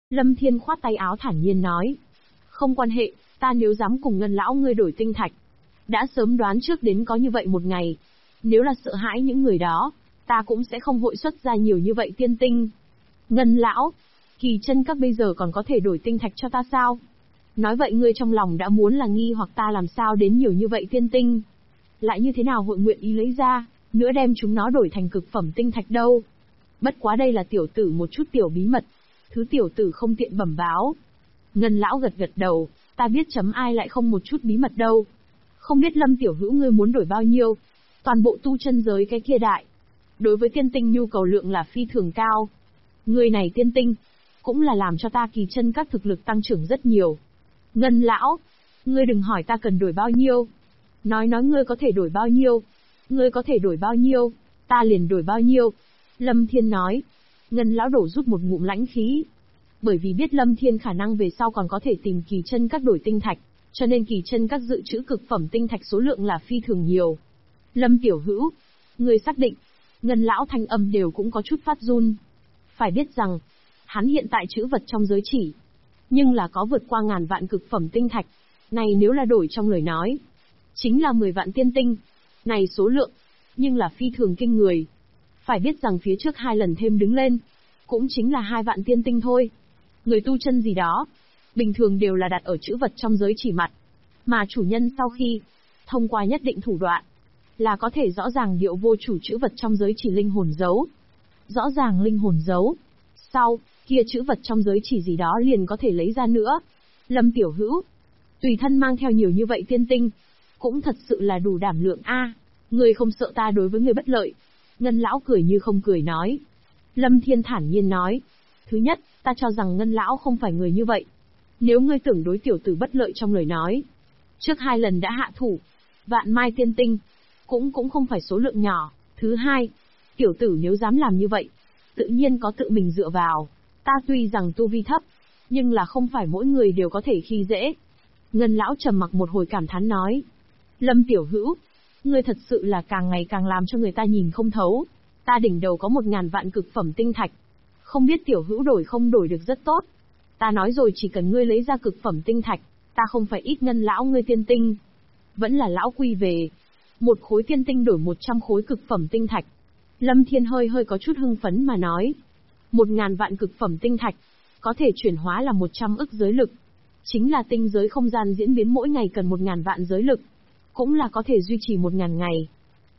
Lâm Thiên khoát tay áo thản nhiên nói. Không quan hệ, ta nếu dám cùng Ngân lão ngươi đổi tinh thạch, đã sớm đoán trước đến có như vậy một ngày. Nếu là sợ hãi những người đó, ta cũng sẽ không vội xuất ra nhiều như vậy tiên tinh. Ngân lão, Kỳ chân các bây giờ còn có thể đổi tinh thạch cho ta sao? Nói vậy ngươi trong lòng đã muốn là nghi hoặc ta làm sao đến nhiều như vậy tiên tinh. Lại như thế nào hội nguyện ý lấy ra, nữa đem chúng nó đổi thành cực phẩm tinh thạch đâu. Bất quá đây là tiểu tử một chút tiểu bí mật, thứ tiểu tử không tiện bẩm báo. Ngân lão gật gật đầu, ta biết chấm ai lại không một chút bí mật đâu. Không biết Lâm tiểu hữu ngươi muốn đổi bao nhiêu? Toàn bộ tu chân giới cái kia đại. Đối với tiên tinh nhu cầu lượng là phi thường cao. Người này tiên tinh, cũng là làm cho ta Kỳ chân các thực lực tăng trưởng rất nhiều. Ngân lão, ngươi đừng hỏi ta cần đổi bao nhiêu. Nói ngươi có thể đổi bao nhiêu. Ngươi có thể đổi bao nhiêu, ta liền đổi bao nhiêu. Lâm Thiên nói. Ngân lão đổ rút một ngụm lãnh khí. Bởi vì biết Lâm Thiên khả năng về sau còn có thể tìm Kỳ chân các đổi tinh thạch, cho nên Kỳ chân các dự trữ cực phẩm tinh thạch số lượng là phi thường nhiều. Lâm tiểu hữu, ngươi xác định? Ngân lão thanh âm đều cũng có chút phát run. Phải biết rằng, hắn hiện tại trữ vật trong giới chỉ, nhưng là có vượt qua ngàn vạn cực phẩm tinh thạch. Này nếu là đổi trong lời nói, chính là 10 vạn tiên tinh. Này số lượng, nhưng là phi thường kinh người. Phải biết rằng phía trước 2 lần thêm đứng lên, cũng chính là 2 vạn tiên tinh thôi. Người tu chân gì đó, bình thường đều là đặt ở trữ vật trong giới chỉ mặt. Mà chủ nhân sau khi, thông qua nhất định thủ đoạn, là có thể rõ ràng điệu vô chủ trữ vật trong giới chỉ linh hồn giấu. Rõ ràng linh hồn giấu. Sau, kia trữ vật trong giới chỉ gì đó liền có thể lấy ra nữa. Lâm tiểu hữu, tùy thân mang theo nhiều như vậy tiên tinh, cũng thật sự là đủ đảm lượng a. Người không sợ ta đối với người bất lợi. Ngân lão cười như không cười nói. Lâm Thiên thản nhiên nói. Thứ nhất, ta cho rằng Ngân lão không phải người như vậy. Nếu ngươi tưởng đối tiểu tử bất lợi trong lời nói, trước 2 lần đã hạ thủ, vạn mai tiên tinh, cũng không phải số lượng nhỏ. Thứ hai, tiểu tử nếu dám làm như vậy, tự nhiên có tự mình dựa vào. Ta tuy rằng tu vi thấp, nhưng là không phải mỗi người đều có thể khi dễ. Ngân lão trầm mặc một hồi cảm thán nói. Lâm tiểu hữu, ngươi thật sự là càng ngày càng làm cho người ta nhìn không thấu. Ta đỉnh đầu có 1000 vạn cực phẩm tinh thạch. Không biết tiểu hữu đổi không đổi được rất tốt. Ta nói rồi chỉ cần ngươi lấy ra cực phẩm tinh thạch, ta không phải ít Ngân lão ngươi tiên tinh. Vẫn là lão quy về. Một khối tiên tinh đổi 100 khối cực phẩm tinh thạch. Lâm Thiên hơi có chút hưng phấn mà nói. 1000 vạn cực phẩm tinh thạch, có thể chuyển hóa là 100 ức giới lực. Chính là tinh giới không gian diễn biến mỗi ngày cần 1000 vạn giới lực. Cũng là có thể duy trì 1000 ngày.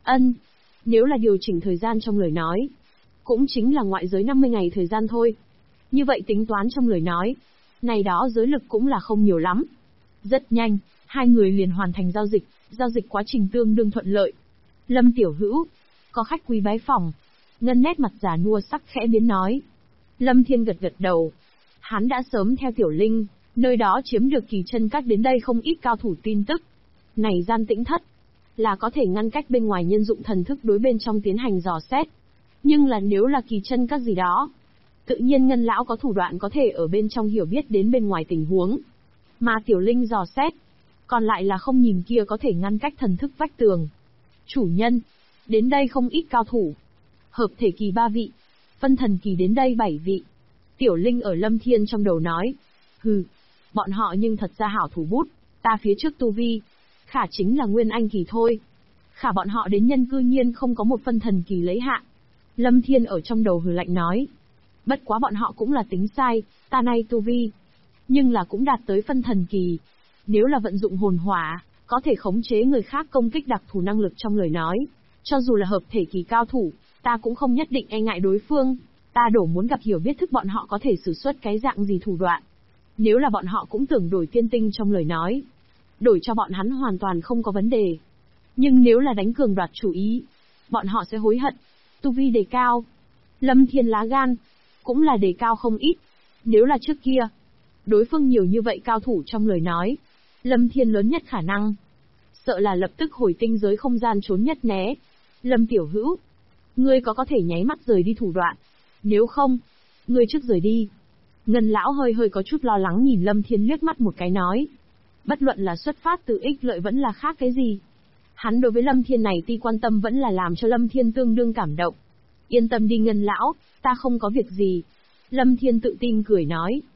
Nếu là điều chỉnh thời gian trong lời nói, cũng chính là ngoại giới 50 ngày thời gian thôi. Như vậy tính toán trong lời nói, này đó giới lực cũng là không nhiều lắm. Rất nhanh, 2 người liền hoàn thành giao dịch quá trình tương đương thuận lợi. Lâm tiểu hữu, có khách quý bái phòng. Ngân nét mặt già nua sắc khẽ biến nói. Lâm Thiên gật đầu. Hắn đã sớm theo Tiểu Linh, nơi đó chiếm được Kỳ chân các đến đây không ít cao thủ tin tức. Này gian tĩnh thất, là có thể ngăn cách bên ngoài nhân dụng thần thức đối bên trong tiến hành dò xét. Nhưng là nếu là Kỳ chân các gì đó, tự nhiên Ngân lão có thủ đoạn có thể ở bên trong hiểu biết đến bên ngoài tình huống. Mà Tiểu Linh dò xét, còn lại là không nhìn kia có thể ngăn cách thần thức vách tường. Chủ nhân, đến đây không ít cao thủ. Hợp thể kỳ 3 vị, phân thần kỳ đến đây 7 vị. Tiểu Linh ở Lâm Thiên trong đầu nói. Hừ, bọn họ nhưng thật ra hảo thủ bút, ta phía trước tu vi, khả chính là nguyên anh kỳ thôi. Khả bọn họ đến nhân cư nhiên không có một phân thần kỳ lấy hạ. Lâm Thiên ở trong đầu hừ lạnh nói. Bất quá bọn họ cũng là tính sai, ta nay tu vi, nhưng là cũng đạt tới phân thần kỳ. Nếu là vận dụng hồn hỏa, có thể khống chế người khác công kích đặc thù năng lực trong lời nói. Cho dù là hợp thể kỳ cao thủ, ta cũng không nhất định e ngại đối phương. Ta đổ muốn gặp hiểu biết thức bọn họ có thể sử xuất cái dạng gì thủ đoạn. Nếu là bọn họ cũng tưởng đổi tiên tinh trong lời nói, đổi cho bọn hắn hoàn toàn không có vấn đề. Nhưng nếu là đánh cường đoạt chủ ý, bọn họ sẽ hối hận. Tu vi đề cao, Lâm Thiên lá gan, cũng là đề cao không ít. Nếu là trước kia, đối phương nhiều như vậy cao thủ trong lời nói, Lâm Thiên lớn nhất khả năng, sợ là lập tức hồi tinh giới không gian trốn nhất né. Lâm tiểu hữu, ngươi có thể nháy mắt rời đi thủ đoạn. Nếu không, ngươi trước rời đi. Ngân lão hơi có chút lo lắng nhìn Lâm Thiên liếc mắt một cái nói. Bất luận là xuất phát từ ích lợi vẫn là khác cái gì, hắn đối với Lâm Thiên này ti quan tâm vẫn là làm cho Lâm Thiên tương đương cảm động. Yên tâm đi Ngân lão, ta không có việc gì. Lâm Thiên tự tin cười nói.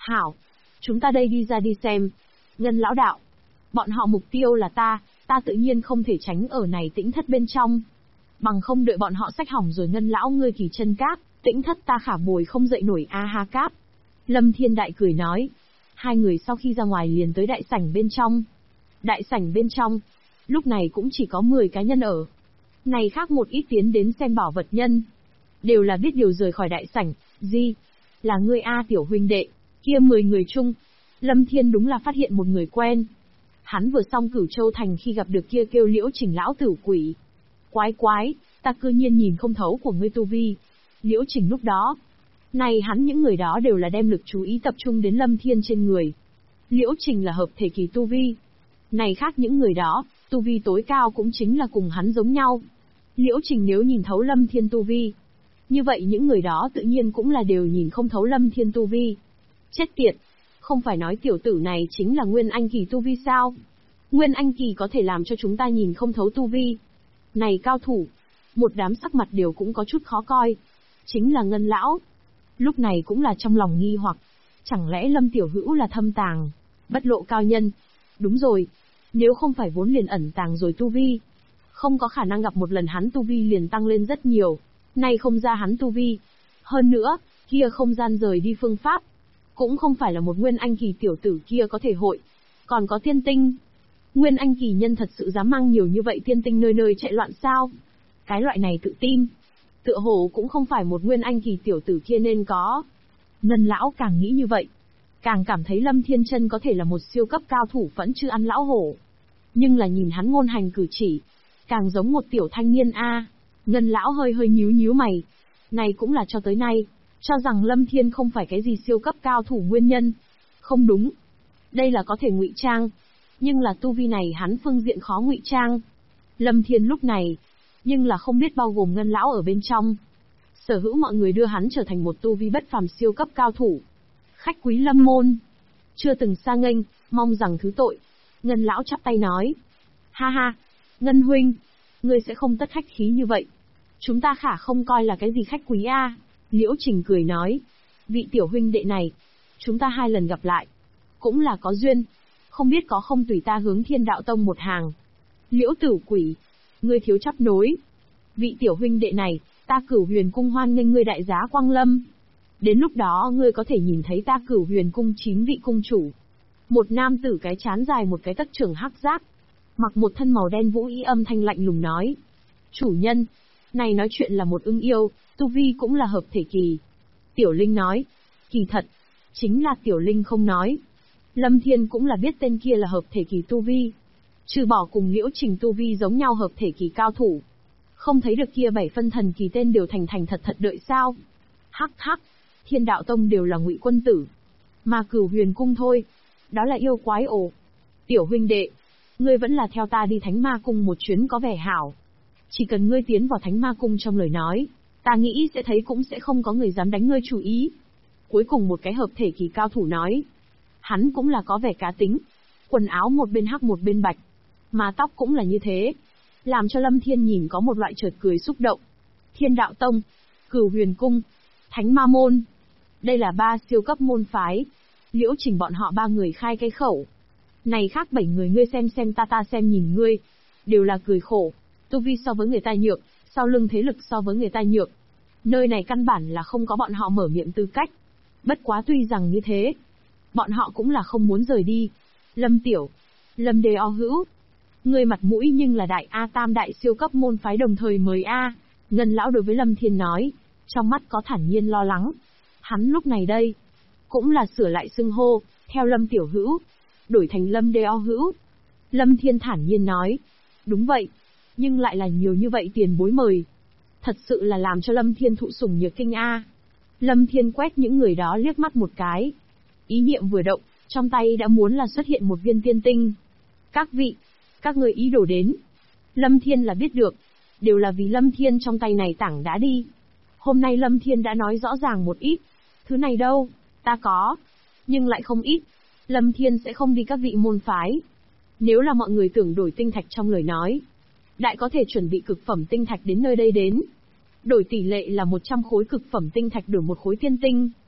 Hảo, chúng ta đây đi ra đi xem. Ngân lão đạo, bọn họ mục tiêu là ta tự nhiên không thể tránh ở này tĩnh thất bên trong. Bằng không đợi bọn họ xách hỏng rồi Ngân lão ngươi kỳ chân cáp, tĩnh thất ta khả bồi không dậy nổi a ha cáp. Lâm Thiên Đại cười nói. Hai người sau khi ra ngoài liền tới đại sảnh bên trong. Đại sảnh bên trong, lúc này cũng chỉ có 10 cá nhân ở. Này khác một ít tiến đến xem bảo vật nhân. Đều là biết điều rời khỏi đại sảnh, gì? Là ngươi A tiểu huynh đệ, kia 10 người chung. Lâm Thiên đúng là phát hiện một người quen. Hắn vừa xong Cửu Châu Thành khi gặp được kia kêu Liễu Trình lão tử quỷ. Quái, ta cư nhiên nhìn không thấu của ngươi tu vi. Liễu Trình lúc đó. Này hắn những người đó đều là đem lực chú ý tập trung đến Lâm Thiên trên người. Liễu Trình là hợp thể kỳ tu vi. Này khác những người đó, tu vi tối cao cũng chính là cùng hắn giống nhau. Liễu Trình nếu nhìn thấu Lâm Thiên tu vi, như vậy những người đó tự nhiên cũng là đều nhìn không thấu Lâm Thiên tu vi. Chết tiệt, không phải nói tiểu tử này chính là Nguyên Anh kỳ tu vi sao? Nguyên Anh kỳ có thể làm cho chúng ta nhìn không thấu tu vi. Này cao thủ, một đám sắc mặt đều cũng có chút khó coi. Chính là Ngân lão. Lúc này cũng là trong lòng nghi hoặc, chẳng lẽ Lâm Tiểu Hữu là thâm tàng, bất lộ cao nhân? Đúng rồi, nếu không phải vốn liền ẩn tàng rồi tu vi, không có khả năng gặp một lần hắn tu vi liền tăng lên rất nhiều. Nay không ra hắn tu vi. Hơn nữa, kia không gian rời đi phương pháp, cũng không phải là một Nguyên Anh kỳ tiểu tử kia có thể hội. Còn có tiên tinh. Nguyên Anh kỳ nhân thật sự dám mang nhiều như vậy tiên tinh nơi nơi chạy loạn sao? Cái loại này tự tin, tựa hồ cũng không phải một Nguyên Anh kỳ tiểu tử kia nên có. Ngân lão càng nghĩ như vậy, càng cảm thấy Lâm Thiên Chân có thể là một siêu cấp cao thủ vẫn chưa ăn lão hổ. Nhưng là nhìn hắn ngôn hành cử chỉ, càng giống một tiểu thanh niên a. Ngân lão hơi nhíu mày. Này cũng là cho tới nay, cho rằng Lâm Thiên không phải cái gì siêu cấp cao thủ nguyên nhân. Không đúng. Đây là có thể ngụy trang. Nhưng là tu vi này hắn phương diện khó ngụy trang. Lâm Thiên lúc này, nhưng là không biết bao gồm Ngân lão ở bên trong. Sở hữu mọi người đưa hắn trở thành một tu vi bất phàm siêu cấp cao thủ. Khách quý Lâm môn, chưa từng xa nghênh, mong rằng thứ tội. Ngân lão chắp tay nói. Ha, Ngân huynh, ngươi sẽ không tất khách khí như vậy. Chúng ta khả không coi là cái gì khách quý a. Liễu Trình cười nói. Vị tiểu huynh đệ này, chúng ta 2 lần gặp lại, cũng là có duyên. Không biết có không tùy ta hướng Thiên Đạo Tông một hàng. Liễu tử quỷ, ngươi thiếu chấp nối. Vị tiểu huynh đệ này, ta Cửu Huyền Cung hoan nghênh ngươi đại giá quang lâm. Đến lúc đó ngươi có thể nhìn thấy ta Cửu Huyền Cung 9 vị cung chủ. Một nam tử cái chán dài một cái tấc trưởng hắc giác, mặc một thân màu đen vũ y âm thanh lạnh lùng nói. Chủ nhân, này nói chuyện là một ưng yêu, tu vi cũng là hợp thể kỳ. Tiểu Linh nói. Kỳ thật, chính là Tiểu Linh không nói. Lâm Thiên cũng là biết tên kia là hợp thể kỳ tu vi. Trừ bỏ cùng Liễu Trình tu vi giống nhau hợp thể kỳ cao thủ. Không thấy được kia 7 phân thần kỳ tên đều thành thật đợi sao. Hắc, Thiên Đạo Tông đều là ngụy quân tử. Mà Cửu Huyền Cung thôi, đó là yêu quái ổ. Tiểu huynh đệ, ngươi vẫn là theo ta đi Thánh Ma Cung một chuyến có vẻ hảo. Chỉ cần ngươi tiến vào Thánh Ma Cung trong lời nói, ta nghĩ sẽ thấy cũng sẽ không có người dám đánh ngươi chủ ý. Cuối cùng một cái hợp thể kỳ cao thủ nói. Hắn cũng là có vẻ cá tính. Quần áo một bên hắc một bên bạch. Mà tóc cũng là như thế. Làm cho Lâm Thiên nhìn có một loại chợt cười xúc động. Thiên Đạo Tông, Cửu Huyền Cung, Thánh Ma Môn. Đây là 3 siêu cấp môn phái. Liễu Trình bọn họ 3 người khai cái khẩu. Này khác 7 người ngươi xem ta xem nhìn ngươi. Đều là cười khổ. Tu vi so với người ta nhược, sau lưng thế lực so với người ta nhược. Nơi này căn bản là không có bọn họ mở miệng tư cách. Bất quá tuy rằng như thế, bọn họ cũng là không muốn rời đi. Lâm Tiểu, Lâm Đề O Hữu, ngươi mặt mũi nhưng là đại A tam đại siêu cấp môn phái đồng thời mời A. Ngân lão đối với Lâm Thiên nói, trong mắt có thản nhiên lo lắng. Hắn lúc này đây, cũng là sửa lại xưng hô, theo Lâm Tiểu Hữu, đổi thành Lâm Đề O Hữu. Lâm Thiên thản nhiên nói, đúng vậy, nhưng lại là nhiều như vậy tiền bối mời. Thật sự là làm cho Lâm Thiên thụ sủng nhược kinh A. Lâm Thiên quét những người đó liếc mắt một cái. Ý niệm vừa động, trong tay đã muốn là xuất hiện một viên tiên tinh. Các vị, các người ý đồ đến. Lâm Thiên là biết được, đều là vì Lâm Thiên trong tay này tảng đã đi. Hôm nay Lâm Thiên đã nói rõ ràng một ít. Thứ này đâu, ta có, nhưng lại không ít. Lâm Thiên sẽ không đi các vị môn phái. Nếu là mọi người tưởng đổi tinh thạch trong lời nói, đại có thể chuẩn bị cực phẩm tinh thạch đến nơi đây đến. Đổi tỷ lệ là 100 khối cực phẩm tinh thạch đổi 1 khối tiên tinh.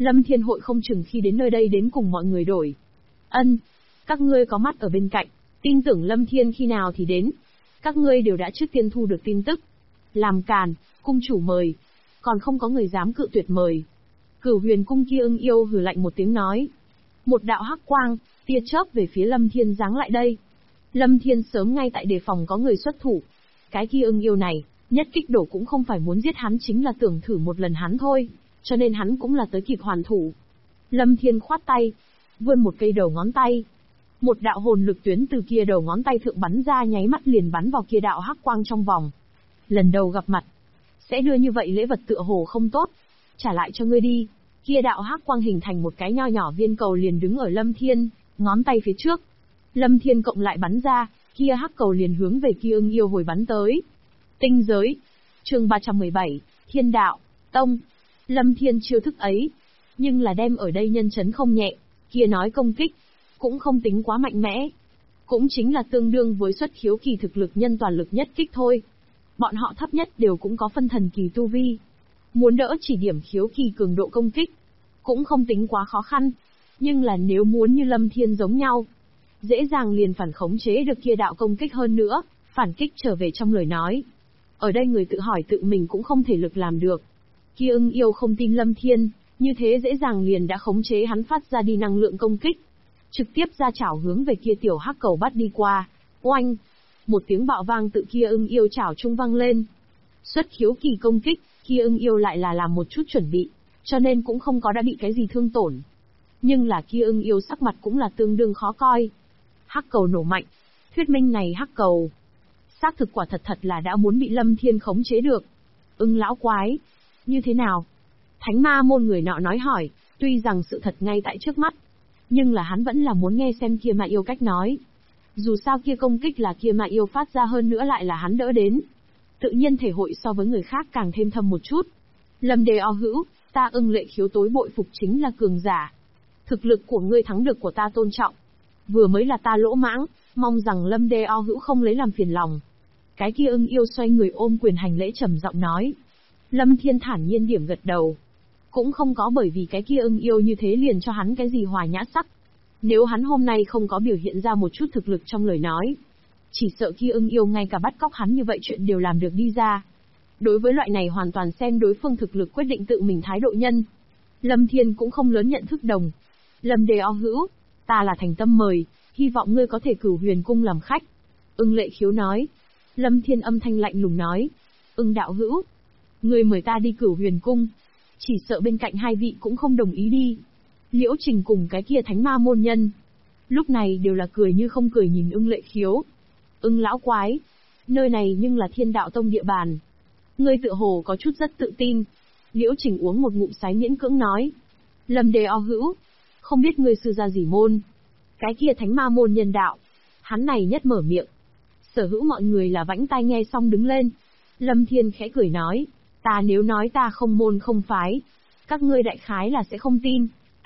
Lâm Thiên hội không chừng khi đến nơi đây đến cùng mọi người đổi. Ân, các ngươi có mắt ở bên cạnh, tin tưởng Lâm Thiên khi nào thì đến. Các ngươi đều đã trước tiên thu được tin tức. Làm càn, cung chủ mời. Còn không có người dám cự tuyệt mời. Cửu Huyền cung Kia Ưng Yêu hừ lạnh một tiếng nói. Một đạo hắc quang, tia chớp về phía Lâm Thiên giáng lại đây. Lâm Thiên sớm ngay tại đề phòng có người xuất thủ. Cái Kia Ưng Yêu này, nhất kích đổ cũng không phải muốn giết hắn, chính là tưởng thử một lần hắn thôi, cho nên hắn cũng là tới kịp hoàn thủ. Lâm Thiên khoát tay, vươn một cây đầu ngón tay. Một đạo hồn lực tuyến từ kia đầu ngón tay thượng bắn ra, nháy mắt liền bắn vào kia đạo hắc quang trong vòng. Lần đầu gặp mặt, sẽ đưa như vậy lễ vật tựa hồ không tốt. Trả lại cho ngươi đi. Kia đạo hắc quang hình thành một cái nho nhỏ viên cầu liền đứng ở Lâm Thiên, ngón tay phía trước. Lâm Thiên cộng lại bắn ra, kia hắc cầu liền hướng về Kia Ưng Yêu hồi bắn tới. Tinh giới. Chương 317, Thiên Đạo, Tông. Lâm Thiên chiêu thức ấy, nhưng là đem ở đây nhân chấn không nhẹ, kia nói công kích, cũng không tính quá mạnh mẽ. Cũng chính là tương đương với xuất khiếu kỳ thực lực nhân toàn lực nhất kích thôi. Bọn họ thấp nhất đều cũng có phân thần kỳ tu vi. Muốn đỡ chỉ điểm khiếu kỳ cường độ công kích, cũng không tính quá khó khăn. Nhưng là nếu muốn như Lâm Thiên giống nhau, dễ dàng liền phản khống chế được kia đạo công kích, hơn nữa, phản kích trở về trong lời nói. Ở đây người tự hỏi tự mình cũng không thể lực làm được. Kia Ưng Yêu không tin Lâm Thiên, như thế dễ dàng liền đã khống chế hắn phát ra đi năng lượng công kích. Trực tiếp ra chảo hướng về kia tiểu hắc cầu bắt đi qua. Oanh! Một tiếng bạo vang tự Kia Ưng Yêu chảo trung vang lên. Xuất khiếu kỳ công kích, Kia Ưng Yêu lại là làm một chút chuẩn bị, cho nên cũng không có đã bị cái gì thương tổn. Nhưng là Kia Ưng Yêu sắc mặt cũng là tương đương khó coi. Hắc cầu nổ mạnh, thuyết minh này hắc cầu xác thực quả thật là đã muốn bị Lâm Thiên khống chế được. Ưng lão quái, như thế nào? Thánh ma môn người nọ nói hỏi, tuy rằng sự thật ngay tại trước mắt, nhưng là hắn vẫn là muốn nghe xem kia ma yêu cách nói. Dù sao kia công kích là kia ma yêu phát ra, hơn nữa lại là hắn đỡ đến. Tự nhiên thể hội so với người khác càng thêm thâm một chút. Lâm Đề O hữu, ta Ưng Lệ Khiếu tối bội phục chính là cường giả. Thực lực của ngươi thắng được của ta tôn trọng. Vừa mới là ta lỗ mãng, mong rằng Lâm Đề O hữu không lấy làm phiền lòng. Cái Kia Ưng Yêu xoay người ôm quyền hành lễ trầm giọng nói. Lâm Thiên thản nhiên điểm gật đầu. Cũng không có bởi vì cái Kia Ưng Yêu như thế liền cho hắn cái gì hòa nhã sắc. Nếu hắn hôm nay không có biểu hiện ra một chút thực lực trong lời nói, chỉ sợ Kia Ưng Yêu ngay cả bắt cóc hắn như vậy chuyện đều làm được đi ra. Đối với loại này hoàn toàn xem đối phương thực lực quyết định tự mình thái độ nhân, Lâm Thiên cũng không lớn nhận thức đồng. Lâm Đề O hữu, ta là thành tâm mời, hy vọng ngươi có thể Cửu Huyền cung làm khách. Ưng Lệ Khiếu nói. Lâm Thiên âm thanh lạnh lùng nói. Ưng đạo hữu, ngươi mời ta đi Cửu Huyền cung, chỉ sợ bên cạnh hai vị cũng không đồng ý đi. Liễu Trình cùng cái kia thánh ma môn nhân, lúc này đều là cười như không cười nhìn Ưng Lệ Khiếu. Ưng lão quái, nơi này nhưng là Thiên Đạo tông địa bàn. Ngươi tựa hồ có chút rất tự tin. Liễu Trình uống một ngụm sái miễn cưỡng nói. Lâm Đề O hữu, không biết ngươi sư gia gì môn. Cái kia thánh ma môn nhân đạo, hắn này nhất mở miệng. Sở hữu mọi người là vãnh tai nghe xong đứng lên. Lâm Thiên khẽ cười nói, ta nếu nói ta không môn không phái, các ngươi đại khái là sẽ không tin.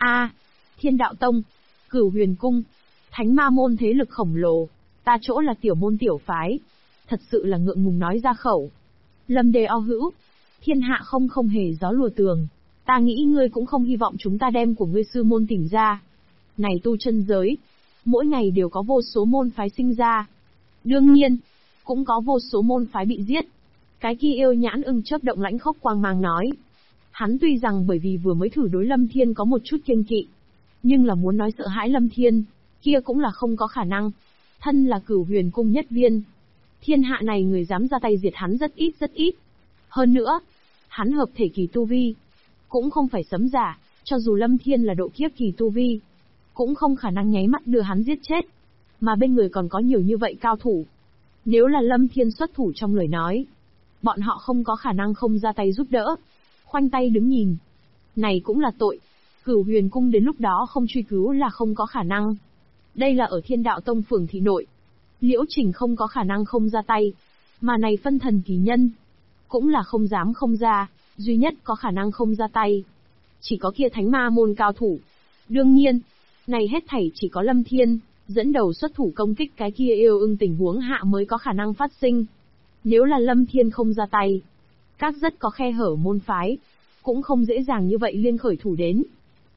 Thiên Đạo tông, Cửu Huyền cung, thánh ma môn thế lực khổng lồ, ta chỗ là tiểu môn tiểu phái, thật sự là ngượng ngùng nói ra khẩu. Lâm Đề O hữu, thiên hạ không hề gió lùa tường, ta nghĩ ngươi cũng không hy vọng chúng ta đem của ngươi sư môn tìm ra. Này tu chân giới, mỗi ngày đều có vô số môn phái sinh ra. Đương nhiên, cũng có vô số môn phái bị giết. Cái kia yêu nhãn ưng chớp động lãnh khốc quang mang nói. Hắn tuy rằng bởi vì vừa mới thử đối Lâm Thiên có một chút kiêng kỵ, nhưng là muốn nói sợ hãi Lâm Thiên, kia cũng là không có khả năng. Thân là Cửu Huyền cung nhất viên, thiên hạ này người dám ra tay diệt hắn rất ít. Hơn nữa, hắn hợp thể kỳ tu vi, cũng không phải sấm giả, cho dù Lâm Thiên là độ kiếp kỳ tu vi, cũng không khả năng nháy mắt đưa hắn giết chết. Mà bên người còn có nhiều như vậy cao thủ. Nếu là Lâm Thiên xuất thủ trong lời nói, bọn họ không có khả năng không ra tay giúp đỡ. Khoanh tay đứng nhìn, này cũng là tội. Cửu Huyền cung đến lúc đó không truy cứu là không có khả năng. Đây là ở Thiên Đạo tông phường thị nội, Liễu Trình không có khả năng không ra tay, mà này phân thần kỳ nhân, cũng là không dám không ra, duy nhất có khả năng không ra tay. Chỉ có kia thánh ma môn cao thủ. Đương nhiên, này hết thảy chỉ có Lâm Thiên dẫn đầu xuất thủ công kích cái kia yêu ưng tình huống hạ mới có khả năng phát sinh. Nếu là Lâm Thiên không ra tay, các rất có khe hở môn phái, cũng không dễ dàng như vậy liên khởi thủ đến.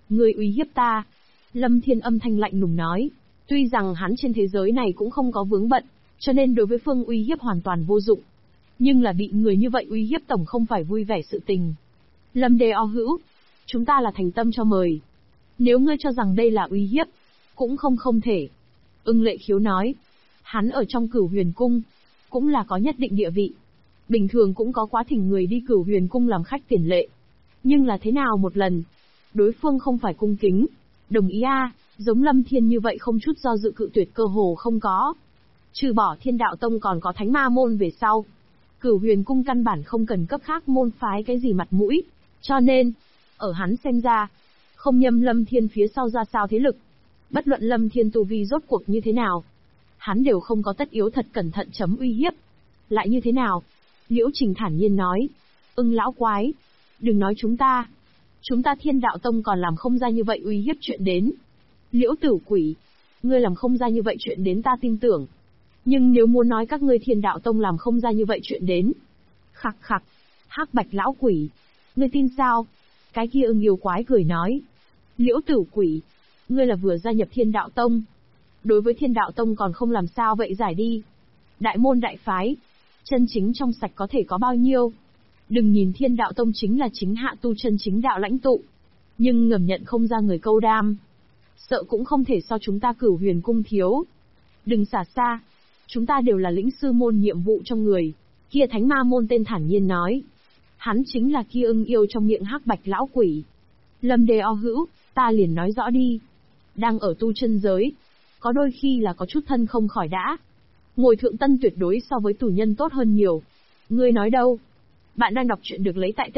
Ngươi uy hiếp ta. Lâm Thiên âm thanh lạnh lùng nói. Tuy rằng hắn trên thế giới này cũng không có vướng bận, cho nên đối với Phương uy hiếp hoàn toàn vô dụng. Nhưng là bị người như vậy uy hiếp tổng không phải vui vẻ sự tình. Lâm Đề O hữu, chúng ta là thành tâm cho mời. Nếu ngươi cho rằng đây là uy hiếp, cũng không thể. Ưng Lệ Khiếu nói. Hắn ở trong Cửu Huyền Cung, cũng là có nhất định địa vị. Bình thường cũng có quá thỉnh người đi Cửu Huyền Cung làm khách tiền lệ. Nhưng là thế nào một lần? Đối phương không phải cung kính. Đồng ý giống Lâm Thiên như vậy không chút do dự cự tuyệt cơ hồ không có. Trừ bỏ Thiên Đạo Tông còn có Thánh Ma Môn về sau. Cửu Huyền Cung căn bản không cần cấp khác môn phái cái gì mặt mũi. Cho nên, ở hắn xem ra, không nhâm Lâm Thiên phía sau ra sao thế lực. Bất luận Lâm Thiên tu vi rốt cuộc như thế nào, hắn đều không có tất yếu thật cẩn thận chấm uy hiếp. Lại như thế nào? Liễu Trình thản nhiên nói. Ưng lão quái, đừng nói chúng ta Thiên Đạo Tông còn làm không ra như vậy uy hiếp chuyện đến. Liễu Tử Quỷ, ngươi làm không ra như vậy chuyện đến ta tin tưởng. Nhưng nếu muốn nói các ngươi Thiên Đạo Tông làm không ra như vậy chuyện đến. Khặc khặc, Hắc Bạch lão quỷ, ngươi tin sao? Cái kia Ưng yêu quái cười nói. Liễu Tử Quỷ, ngươi là vừa gia nhập Thiên Đạo Tông. Đối với Thiên Đạo Tông còn không làm sao vậy giải đi. Đại môn đại phái, chân chính trong sạch có thể có bao nhiêu? Đừng nhìn Thiên Đạo Tông chính là chính hạ tu chân chính đạo lãnh tụ. Nhưng ngầm nhận không ra người câu đam. Sợ cũng không thể so chúng ta Cửu Huyền Cung thiếu. Đừng xả xa. Chúng ta đều là lĩnh sư môn nhiệm vụ trong người. Kia Thánh Ma Môn tên thản nhiên nói. Hắn chính là kia Ưng yêu trong miệng Hắc Bạch lão quỷ. Lâm Đề O hữu, ta liền nói rõ đi. Đang ở tu chân giới, có đôi khi là có chút thân không khỏi đã. Ngồi thượng tân tuyệt đối so với tù nhân tốt hơn nhiều. Ngươi nói đâu? Bạn đang đọc truyện được lấy tại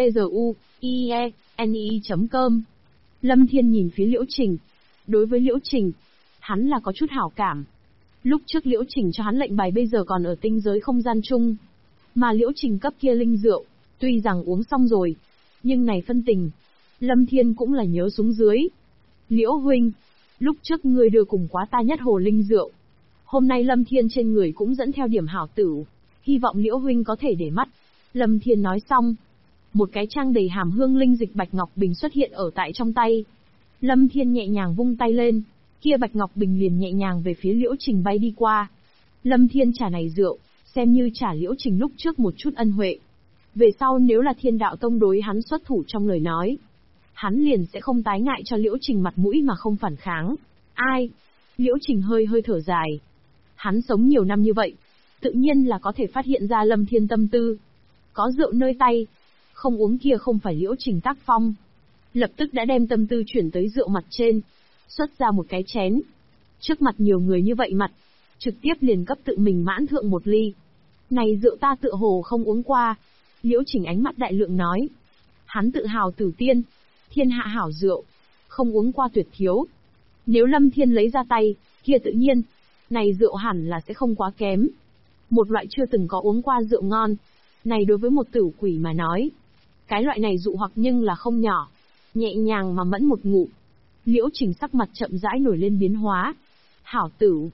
tzuiene.com. Lâm Thiên nhìn phía Liễu Trình. Đối với Liễu Trình, hắn là có chút hảo cảm. Lúc trước Liễu Trình cho hắn lệnh bài bây giờ còn ở tinh giới không gian chung. Mà Liễu Trình cấp kia linh rượu, tuy rằng uống xong rồi, nhưng này phân tình, Lâm Thiên cũng là nhớ xuống dưới. Liễu huynh, lúc trước ngươi đưa cùng quá ta nhất hồ linh rượu. Hôm nay Lâm Thiên trên người cũng dẫn theo điểm hảo tử, hy vọng Liễu huynh có thể để mắt. Lâm Thiên nói xong, một cái trang đầy hàm hương linh dịch bạch ngọc bình xuất hiện ở tại trong tay. Lâm Thiên nhẹ nhàng vung tay lên, kia bạch ngọc bình liền nhẹ nhàng về phía Liễu Trình bay đi qua. Lâm Thiên trả này rượu, xem như trả Liễu Trình lúc trước một chút ân huệ. Về sau nếu là Thiên Đạo Tông đối hắn xuất thủ trong lời nói, hắn liền sẽ không tái ngại cho Liễu Trình mặt mũi mà không phản kháng. Ai? Liễu Trình hơi thở dài. Hắn sống nhiều năm như vậy, tự nhiên là có thể phát hiện ra Lâm Thiên tâm tư. Có rượu nơi tay, không uống kia không phải Liễu Trình tác phong. Lập tức đã đem tâm tư chuyển tới rượu mặt trên, xuất ra một cái chén. Trước mặt nhiều người như vậy mặt, trực tiếp liền cấp tự mình mãn thượng một ly. Này rượu ta tựa hồ không uống qua. Liễu Trình ánh mắt đại lượng nói. Hắn tự hào tử tiên, thiên hạ hảo rượu, không uống qua tuyệt thiếu. Nếu Lâm Thiên lấy ra tay, kia tự nhiên, này rượu hẳn là sẽ không quá kém. Một loại chưa từng có uống qua rượu ngon, này đối với một tử quỷ mà nói, cái loại này dụ hoặc nhưng là không nhỏ. Nhẹ nhàng mà mẫn một ngụm, Liễu Trình sắc mặt chậm rãi nổi lên biến hóa. Hảo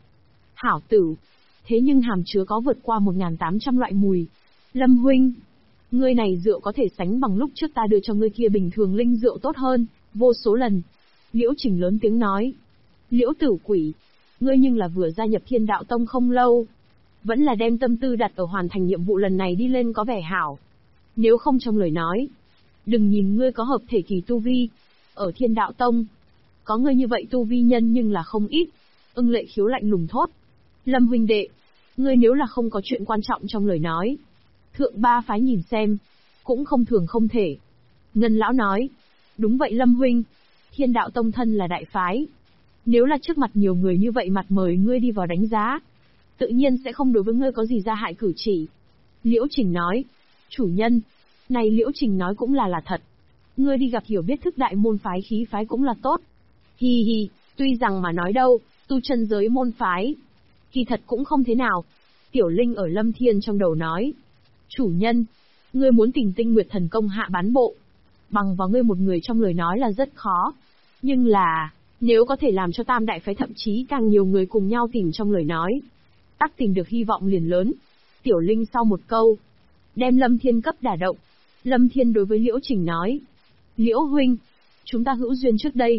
tử, thế nhưng hàm chứa có vượt qua 1.800 loại mùi. Lâm huynh, ngươi này rượu có thể sánh bằng lúc trước ta đưa cho ngươi kia bình thường linh rượu tốt hơn, vô số lần. Liễu Trình lớn tiếng nói. Liễu Tử Quỷ, ngươi nhưng là vừa gia nhập Thiên Đạo Tông không lâu. Vẫn là đem tâm tư đặt ở hoàn thành nhiệm vụ lần này đi lên có vẻ hảo. Nếu không trong lời nói, đừng nhìn ngươi có hợp thể kỳ tu vi, ở Thiên Đạo Tông, có ngươi như vậy tu vi nhân nhưng là không ít. Ưng Lệ Khiếu lạnh lùng thốt. Lâm huynh đệ, ngươi nếu là không có chuyện quan trọng trong lời nói, thượng ba phái nhìn xem, cũng không thường không thể. Ngân lão nói. Đúng vậy Lâm huynh, Thiên Đạo Tông thân là đại phái. Nếu là trước mặt nhiều người như vậy mặt mời ngươi đi vào đánh giá, tự nhiên sẽ không đối với ngươi có gì ra hại cử chỉ. Liễu Trình nói. Chủ nhân, này Liễu Trình nói cũng là thật. Ngươi đi gặp hiểu biết thức đại môn phái khí phái cũng là tốt. Hi hi, tuy rằng mà nói đâu, tu chân giới môn phái, kỳ thật cũng không thế nào. Tiểu Linh ở Lâm Thiên trong đầu nói. Chủ nhân, ngươi muốn tìm Tinh Nguyệt Thần Công hạ bán bộ, bằng vào ngươi một người trong lời nói là rất khó. Nhưng là, nếu có thể làm cho tam đại phái thậm chí càng nhiều người cùng nhau tìm trong lời nói, tắc tìm được hy vọng liền lớn. Tiểu Linh sau một câu, đem Lâm Thiên cấp đả động. Lâm Thiên đối với Liễu Trình nói. Liễu huynh, chúng ta hữu duyên trước đây,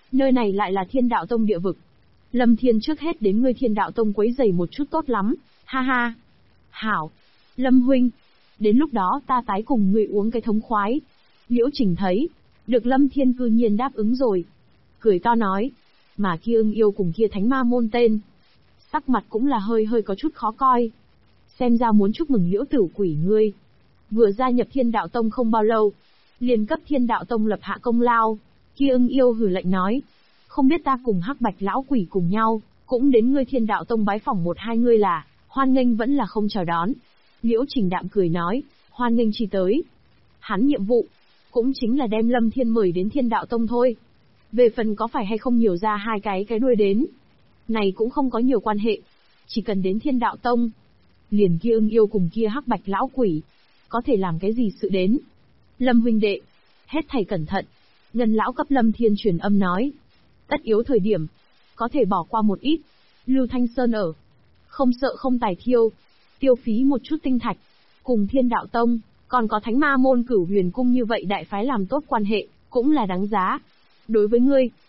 Nơi này lại là Thiên Đạo Tông địa vực. Lâm Thiên trước hết đến ngươi Thiên Đạo Tông quấy rầy một chút tốt lắm, ha ha. Hảo, Lâm huynh, đến lúc đó ta tái cùng ngươi uống cái thống khoái. Liễu Trình thấy, được Lâm Thiên cư nhiên đáp ứng rồi. Cười to nói, mà kia Ưng Yêu cùng kia Thánh Ma môn tên. Sắc mặt cũng là hơi có chút khó coi. Xem ra muốn chúc mừng Liễu Tử Quỷ ngươi. Vừa gia nhập Thiên Đạo Tông không bao lâu, liền cấp Thiên Đạo Tông lập hạ công lao. Kia Ưng Yêu hừ lạnh nói, không biết ta cùng Hắc Bạch lão quỷ cùng nhau, cũng đến ngươi Thiên Đạo Tông bái phỏng một hai ngươi là, hoan nghênh vẫn là không chào đón. Liễu Trình đạm cười nói, hoan nghênh chi tới. Hắn nhiệm vụ, cũng chính là đem Lâm Thiên mời đến Thiên Đạo Tông thôi. Về phần có phải hay không nhiều ra hai cái đuôi đến, này cũng không có nhiều quan hệ. Chỉ cần đến Thiên Đạo Tông, liền kia Ưng Yêu cùng kia Hắc Bạch lão quỷ, có thể làm cái gì sự đến. Lâm huynh đệ, hết thảy cẩn thận. Ngân lão cấp Lâm Thiên truyền âm nói, tất yếu thời điểm, có thể bỏ qua một ít. Lưu Thanh Sơn ở, không sợ không tài thiêu, tiêu phí một chút tinh thạch, cùng Thiên Đạo Tông, còn có Thánh Ma môn Cửu Huyền cung như vậy đại phái làm tốt quan hệ, cũng là đáng giá. Đối với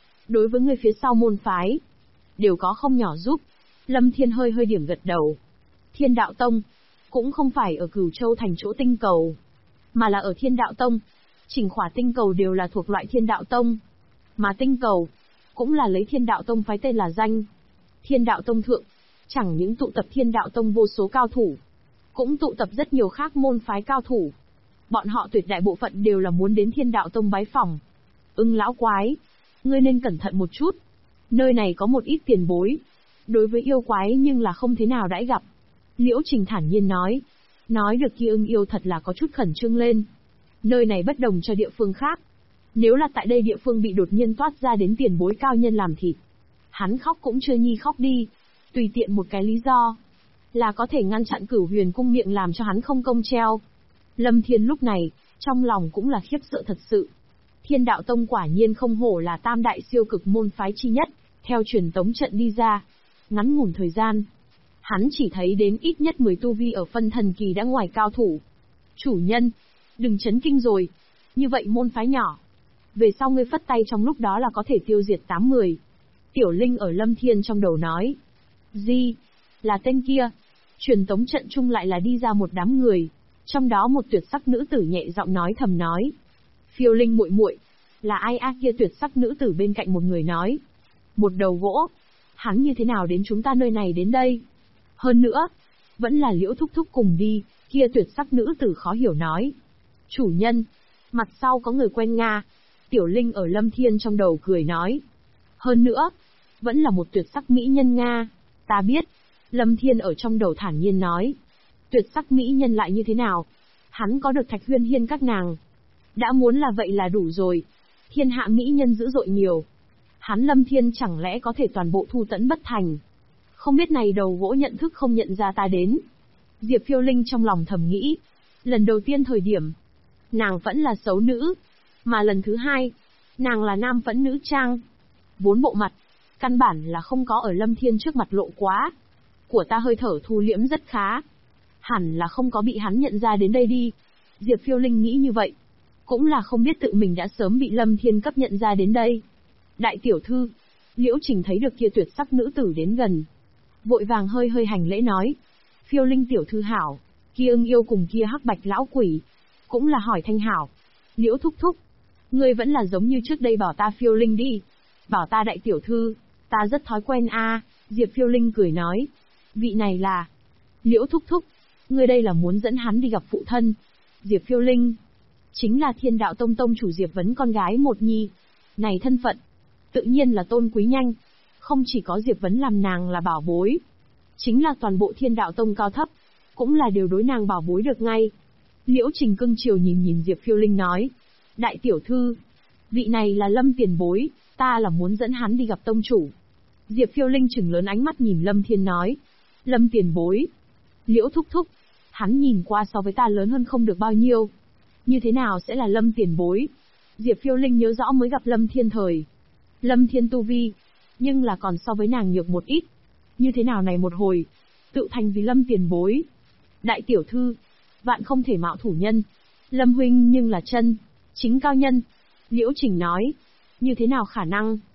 ngươi phía sau môn phái, đều có không nhỏ giúp. Lâm Thiên hơi điểm gật đầu. Thiên Đạo Tông, cũng không phải ở Cửu Châu thành chỗ tinh cầu, mà là ở Thiên Đạo Tông. Chỉnh khỏa tinh cầu đều là thuộc loại Thiên Đạo Tông. Mà tinh cầu, cũng là lấy Thiên Đạo Tông phái tên là danh. Thiên Đạo Tông thượng, chẳng những tụ tập Thiên Đạo Tông vô số cao thủ, cũng tụ tập rất nhiều khác môn phái cao thủ. Bọn họ tuyệt đại bộ phận đều là muốn đến Thiên Đạo Tông bái phỏng. Ưng lão quái, ngươi nên cẩn thận một chút. Nơi này có một ít tiền bối. Đối với yêu quái nhưng là không thế nào đãi gặp. Liễu Trình thản nhiên nói. Nói được kia Ưng Yêu thật là có chút khẩn trương lên. Nơi này bất đồng cho địa phương khác. Nếu là tại đây địa phương bị đột nhiên toát ra đến tiền bối cao nhân làm thịt, hắn khóc cũng chưa nhi khóc đi. Tùy tiện một cái lý do, là có thể ngăn chặn Cửu Huyền cung miệng làm cho hắn không công treo. Lâm Thiên lúc này, trong lòng cũng là khiếp sợ thật sự. Thiên Đạo Tông quả nhiên không hổ là tam đại siêu cực môn phái chi nhất, theo truyền tống trận đi ra. Ngắn ngủn thời gian, hắn chỉ thấy đến ít nhất 10 tu vi ở phân thần kỳ đã ngoài cao thủ. Chủ nhân, đừng chấn kinh rồi, như vậy môn phái nhỏ. Về sau ngươi phất tay trong lúc đó là có thể tiêu diệt 8-10. Tiểu Linh ở Lâm Thiên trong đầu nói. Gì? Là tên kia. Truyền tống trận chung lại là đi ra một đám người. Trong đó một tuyệt sắc nữ tử nhẹ giọng nói thầm nói. Phiêu Linh muội muội, là ai a? Kia tuyệt sắc nữ tử bên cạnh một người nói. Một đầu gỗ. Hắn như thế nào đến chúng ta nơi này đến đây? Hơn nữa, vẫn là Liễu thúc thúc cùng đi. Kia tuyệt sắc nữ tử khó hiểu nói. Chủ nhân, mặt sau có người quen Nga. Tiểu Linh ở Lâm Thiên trong đầu cười nói. Hơn nữa, vẫn là một tuyệt sắc mỹ nhân Nga. Ta biết. Lâm Thiên ở trong đầu thản nhiên nói. Tuyệt sắc mỹ nhân lại như thế nào? Hắn có được Thạch Huyên Hiên các nàng. Đã muốn là vậy là đủ rồi. Thiên hạ mỹ nhân dữ dội nhiều. Hắn Lâm Thiên chẳng lẽ có thể toàn bộ thu tẫn bất thành? Không biết này đầu gỗ nhận thức không nhận ra ta đến. Diệp Phiêu Linh trong lòng thầm nghĩ. Lần đầu tiên thời điểm, nàng vẫn là xấu nữ. Mà lần thứ hai, nàng là nam vẫn nữ trang. Vốn bộ mặt, căn bản là không có ở Lâm Thiên trước mặt lộ quá. Của ta hơi thở thu liễm rất khá. Hẳn là không có bị hắn nhận ra đến đây đi. Diệp Phiêu Linh nghĩ như vậy. Cũng là không biết tự mình đã sớm bị Lâm Thiên cấp nhận ra đến đây. Đại tiểu thư, Liễu Trình thấy được kia tuyệt sắc nữ tử đến gần. Vội vàng hơi hành lễ nói. Phiêu Linh tiểu thư hảo, kia Ưng Yêu cùng kia Hắc Bạch lão quỷ. Cũng là hỏi thanh hảo. Liễu thúc thúc, ngươi vẫn là giống như trước đây bảo ta Phiêu Linh đi. Bảo ta đại tiểu thư, ta rất thói quen a. Diệp Phiêu Linh cười nói. Vị này là Liễu thúc thúc, ngươi đây là muốn dẫn hắn đi gặp phụ thân. Diệp Phiêu Linh chính là Thiên Đạo Tông tông chủ Diệp Vấn con gái một nhi. Này thân phận, tự nhiên là tôn quý nhanh. Không chỉ có Diệp Vấn làm nàng là bảo bối, chính là toàn bộ Thiên Đạo Tông cao thấp, cũng là đều đối nàng bảo bối được ngay. Liễu Trình cưng chiều nhìn Diệp Phiêu Linh nói. Đại tiểu thư, vị này là Lâm tiền bối, ta là muốn dẫn hắn đi gặp tông chủ. Diệp Phiêu Linh trừng lớn ánh mắt nhìn Lâm Thiên nói. Lâm tiền bối. Liễu thúc thúc, hắn nhìn qua so với ta lớn hơn không được bao nhiêu. Như thế nào sẽ là Lâm tiền bối? Diệp Phiêu Linh nhớ rõ mới gặp Lâm Thiên thời. Lâm Thiên tu vi, nhưng là còn so với nàng nhược một ít. Như thế nào này một hồi, tự thành vì Lâm tiền bối. Đại tiểu thư, vạn không thể mạo thủ nhân. Lâm huynh nhưng là chân chính cao nhân. Liễu Trình nói. Như thế nào khả năng?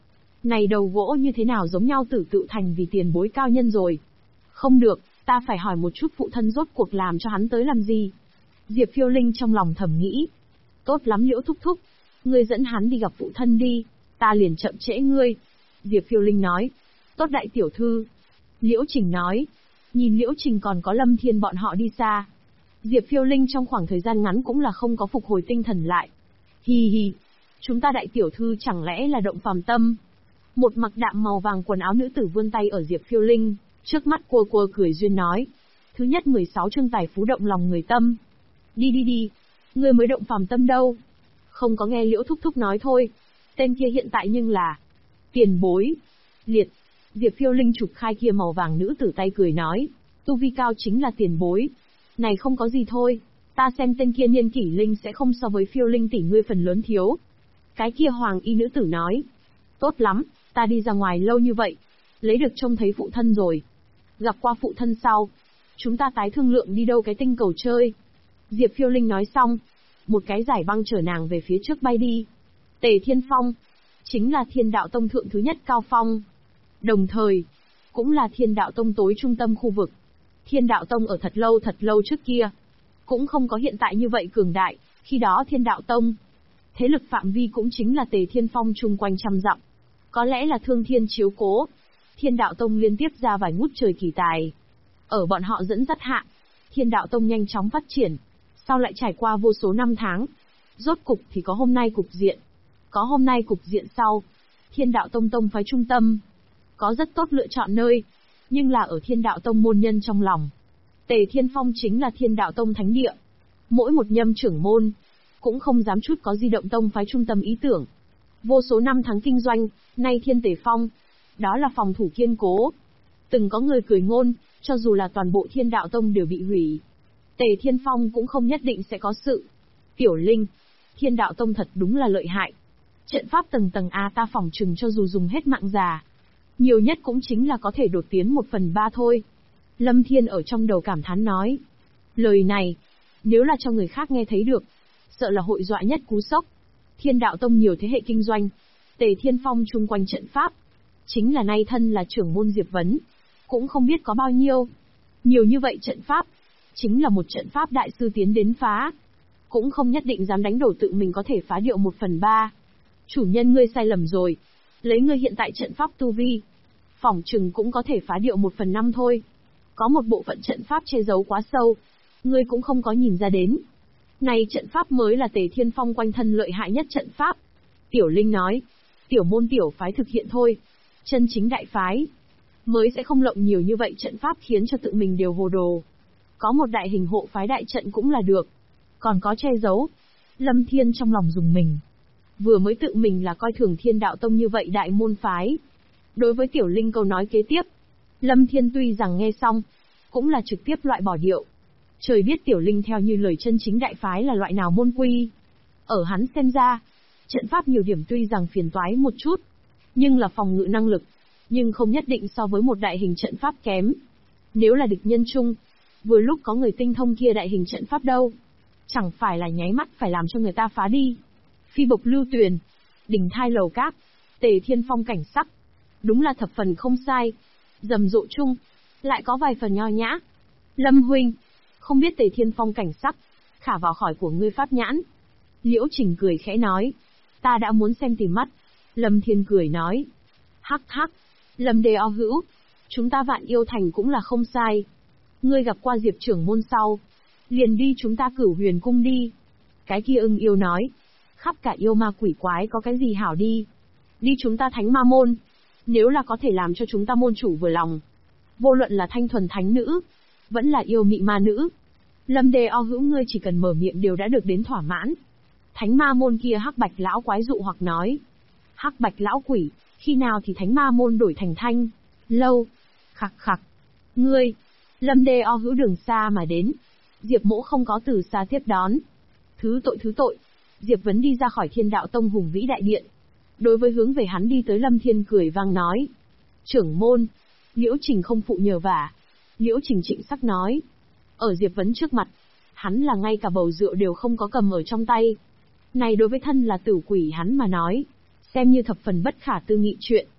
Này đầu gỗ như thế nào giống nhau tử tự thành vì tiền bối cao nhân rồi. Không được, ta phải hỏi một chút phụ thân rốt cuộc làm cho hắn tới làm gì. Diệp Phiêu Linh trong lòng thầm nghĩ. Tốt lắm Liễu thúc thúc, ngươi dẫn hắn đi gặp phụ thân đi, ta liền chậm trễ ngươi. Diệp Phiêu Linh nói. Tốt đại tiểu thư. Liễu Trình nói. Nhìn Liễu Trình còn có Lâm Thiên bọn họ đi xa. Diệp Phiêu Linh trong khoảng thời gian ngắn cũng là không có phục hồi tinh thần lại. Hi hi, chúng ta đại tiểu thư chẳng lẽ là động phàm tâm. Một mặc đạm màu vàng quần áo nữ tử vươn tay ở Diệp Phiêu Linh, trước mắt cua cua cười duyên nói. Thứ nhất 16 chương tài phú động lòng người tâm. Đi đi đi, ngươi mới động phàm tâm đâu. Không có nghe Liễu thúc thúc nói thôi. Tên kia hiện tại nhưng là tiền bối. Liệt. Diệp Phiêu Linh chụp khai kia màu vàng nữ tử tay cười nói. Tu vi cao chính là tiền bối. Này không có gì thôi. Ta xem tên kia niên kỷ linh sẽ không so với Phiêu Linh tỷ ngươi phần lớn thiếu. Cái kia hoàng y nữ tử nói. Tốt lắm, ta đi ra ngoài lâu như vậy. Lấy được trông thấy phụ thân rồi. Gặp qua phụ thân sau. Chúng ta tái thương lượng đi đâu cái tinh cầu chơi. Diệp Phiêu Linh nói xong. Một cái giải băng chở nàng về phía trước bay đi. Tề Thiên Phong. Chính là Thiên Đạo Tông thượng thứ nhất cao phong. Đồng thời, cũng là Thiên Đạo Tông tối trung tâm khu vực. Thiên Đạo Tông ở thật lâu trước kia. Cũng không có hiện tại như vậy cường đại, khi đó Thiên Đạo Tông. Thế lực phạm vi cũng chính là Tề Thiên Phong chung quanh trăm dặm. Có lẽ là thương thiên chiếu cố. Thiên Đạo Tông liên tiếp ra vài ngút trời kỳ tài. Ở bọn họ dẫn dắt hạ, Thiên Đạo Tông nhanh chóng phát triển. Sau lại trải qua vô số năm tháng. Rốt cục thì có hôm nay cục diện. Có hôm nay cục diện sau. Thiên Đạo Tông tông phái trung tâm. Có rất tốt lựa chọn nơi. Nhưng là ở Thiên Đạo Tông môn nhân trong lòng. Tề Thiên Phong chính là Thiên Đạo Tông thánh địa. Mỗi một nhâm trưởng môn, cũng không dám chút có di động tông phái trung tâm ý tưởng. Vô số năm tháng kinh doanh, nay Thiên Tề Phong. Đó là phòng thủ kiên cố. Từng có người cười ngôn, cho dù là toàn bộ Thiên Đạo Tông đều bị hủy. Tề Thiên Phong cũng không nhất định sẽ có sự. Tiểu Linh, Thiên Đạo Tông thật đúng là lợi hại. Trận pháp tầng tầng A ta phỏng chừng cho dù dùng hết mạng già. Nhiều nhất cũng chính là có thể đột tiến 1/3 thôi. Lâm Thiên ở trong đầu cảm thán nói. Lời này, nếu là cho người khác nghe thấy được, sợ là hội dọa nhất cú sốc. Thiên Đạo Tông nhiều thế hệ kinh doanh. Tề Thiên Phong chung quanh trận pháp. Chính là nay thân là trưởng môn Diệp Vấn. Cũng không biết có bao nhiêu. Nhiều như vậy trận pháp. Chính là một trận pháp đại sư tiến đến phá. Cũng không nhất định dám đánh đổ tự mình có thể phá điệu 1/3. Chủ nhân ngươi sai lầm rồi. Lấy ngươi hiện tại trận pháp tu vi. Phỏng chừng cũng có thể phá điệu 1/5 thôi. Có một bộ phận trận pháp che giấu quá sâu. Ngươi cũng không có nhìn ra đến. Này trận pháp mới là Tề Thiên Phong quanh thân lợi hại nhất trận pháp. Tiểu Linh nói. Tiểu môn tiểu phái thực hiện thôi. Chân chính đại phái. Mới sẽ không lộng nhiều như vậy trận pháp khiến cho tự mình đều hồ đồ. Có một đại hình hộ phái đại trận cũng là được. Còn có che giấu. Lâm Thiên trong lòng dùng mình. Vừa mới tự mình là coi thường Thiên Đạo Tông như vậy đại môn phái. Đối với Tiểu Linh câu nói kế tiếp, Lâm Thiên tuy rằng nghe xong, cũng là trực tiếp loại bỏ điệu. Trời biết Tiểu Linh theo như lời chân chính đại phái là loại nào môn quy. Ở hắn xem ra, trận pháp nhiều điểm tuy rằng phiền toái một chút, nhưng là phòng ngự năng lực, nhưng không nhất định so với một đại hình trận pháp kém. Nếu là địch nhân chung, vừa lúc có người tinh thông kia đại hình trận pháp đâu, chẳng phải là nháy mắt phải làm cho người ta phá đi. Phi bộc lưu tuyền, đỉnh thai lầu cát, Tề Thiên Phong cảnh sắc, đúng là thập phần không sai. Rầm rộ chung, lại có vài phần nho nhã. Lâm huynh, không biết Tề Thiên Phong cảnh sắc, khả vào khỏi của ngươi pháp nhãn. Liễu Trình cười khẽ nói, ta đã muốn xem tìm mắt. Lâm Thiên cười nói, hắc hắc, Lâm đề o hữu, chúng ta Vạn Yêu Thành cũng là không sai. Ngươi gặp qua Diệp trưởng môn sau, liền đi chúng ta Cửu Huyền cung đi. Cái kia ưng yêu nói, khắp cả yêu ma quỷ quái có cái gì hảo đi. Đi chúng ta Thánh Ma môn, nếu là có thể làm cho chúng ta môn chủ vừa lòng. Vô luận là thanh thuần thánh nữ, vẫn là yêu mị ma nữ. Lâm đề o hữu ngươi chỉ cần mở miệng đều đã được đến thỏa mãn. Thánh Ma môn kia hắc bạch lão quái dụ hoặc nói, hắc bạch lão quỷ, khi nào thì Thánh Ma môn đổi thành thanh, lâu, khặc khặc. Ngươi, Lâm đề o hữu đường xa mà đến. Diệp mỗ không có từ xa tiếp đón. Thứ tội. Diệp Vấn đi ra khỏi Thiên Đạo Tông hùng vĩ đại điện. Đối với hướng về hắn đi tới Lâm Thiên cười vang nói. Trưởng môn, Liễu Trình không phụ nhờ vả. Liễu Trình trịnh sắc nói. Ở Diệp Vấn trước mặt, hắn là ngay cả bầu rượu đều không có cầm ở trong tay. Này đối với thân là tử quỷ hắn mà nói, xem như thập phần bất khả tư nghị chuyện.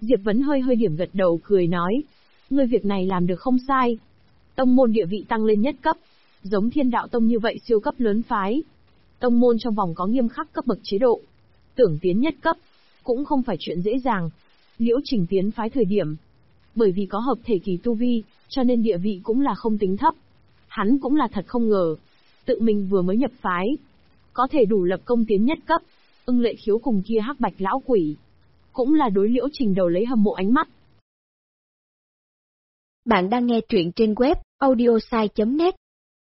Diệp Vấn hơi hơi điểm gật đầu cười nói. Ngươi việc này làm được không sai. Tông môn địa vị tăng lên nhất cấp. Giống Thiên Đạo Tông như vậy siêu cấp lớn phái. Tông môn trong vòng có nghiêm khắc cấp bậc chế độ. Tưởng tiến nhất cấp, cũng không phải chuyện dễ dàng. Liễu Trình tiến phái thời điểm, bởi vì có hợp thể kỳ tu vi, cho nên địa vị cũng là không tính thấp. Hắn cũng là thật không ngờ, tự mình vừa mới nhập phái, có thể đủ lập công tiến nhất cấp. Ưng Lệ Khiếu cùng kia hắc bạch lão quỷ, cũng là đối Liễu Trình đầu lấy hâm mộ ánh mắt. Bạn đang nghe truyện trên web audiosai.net.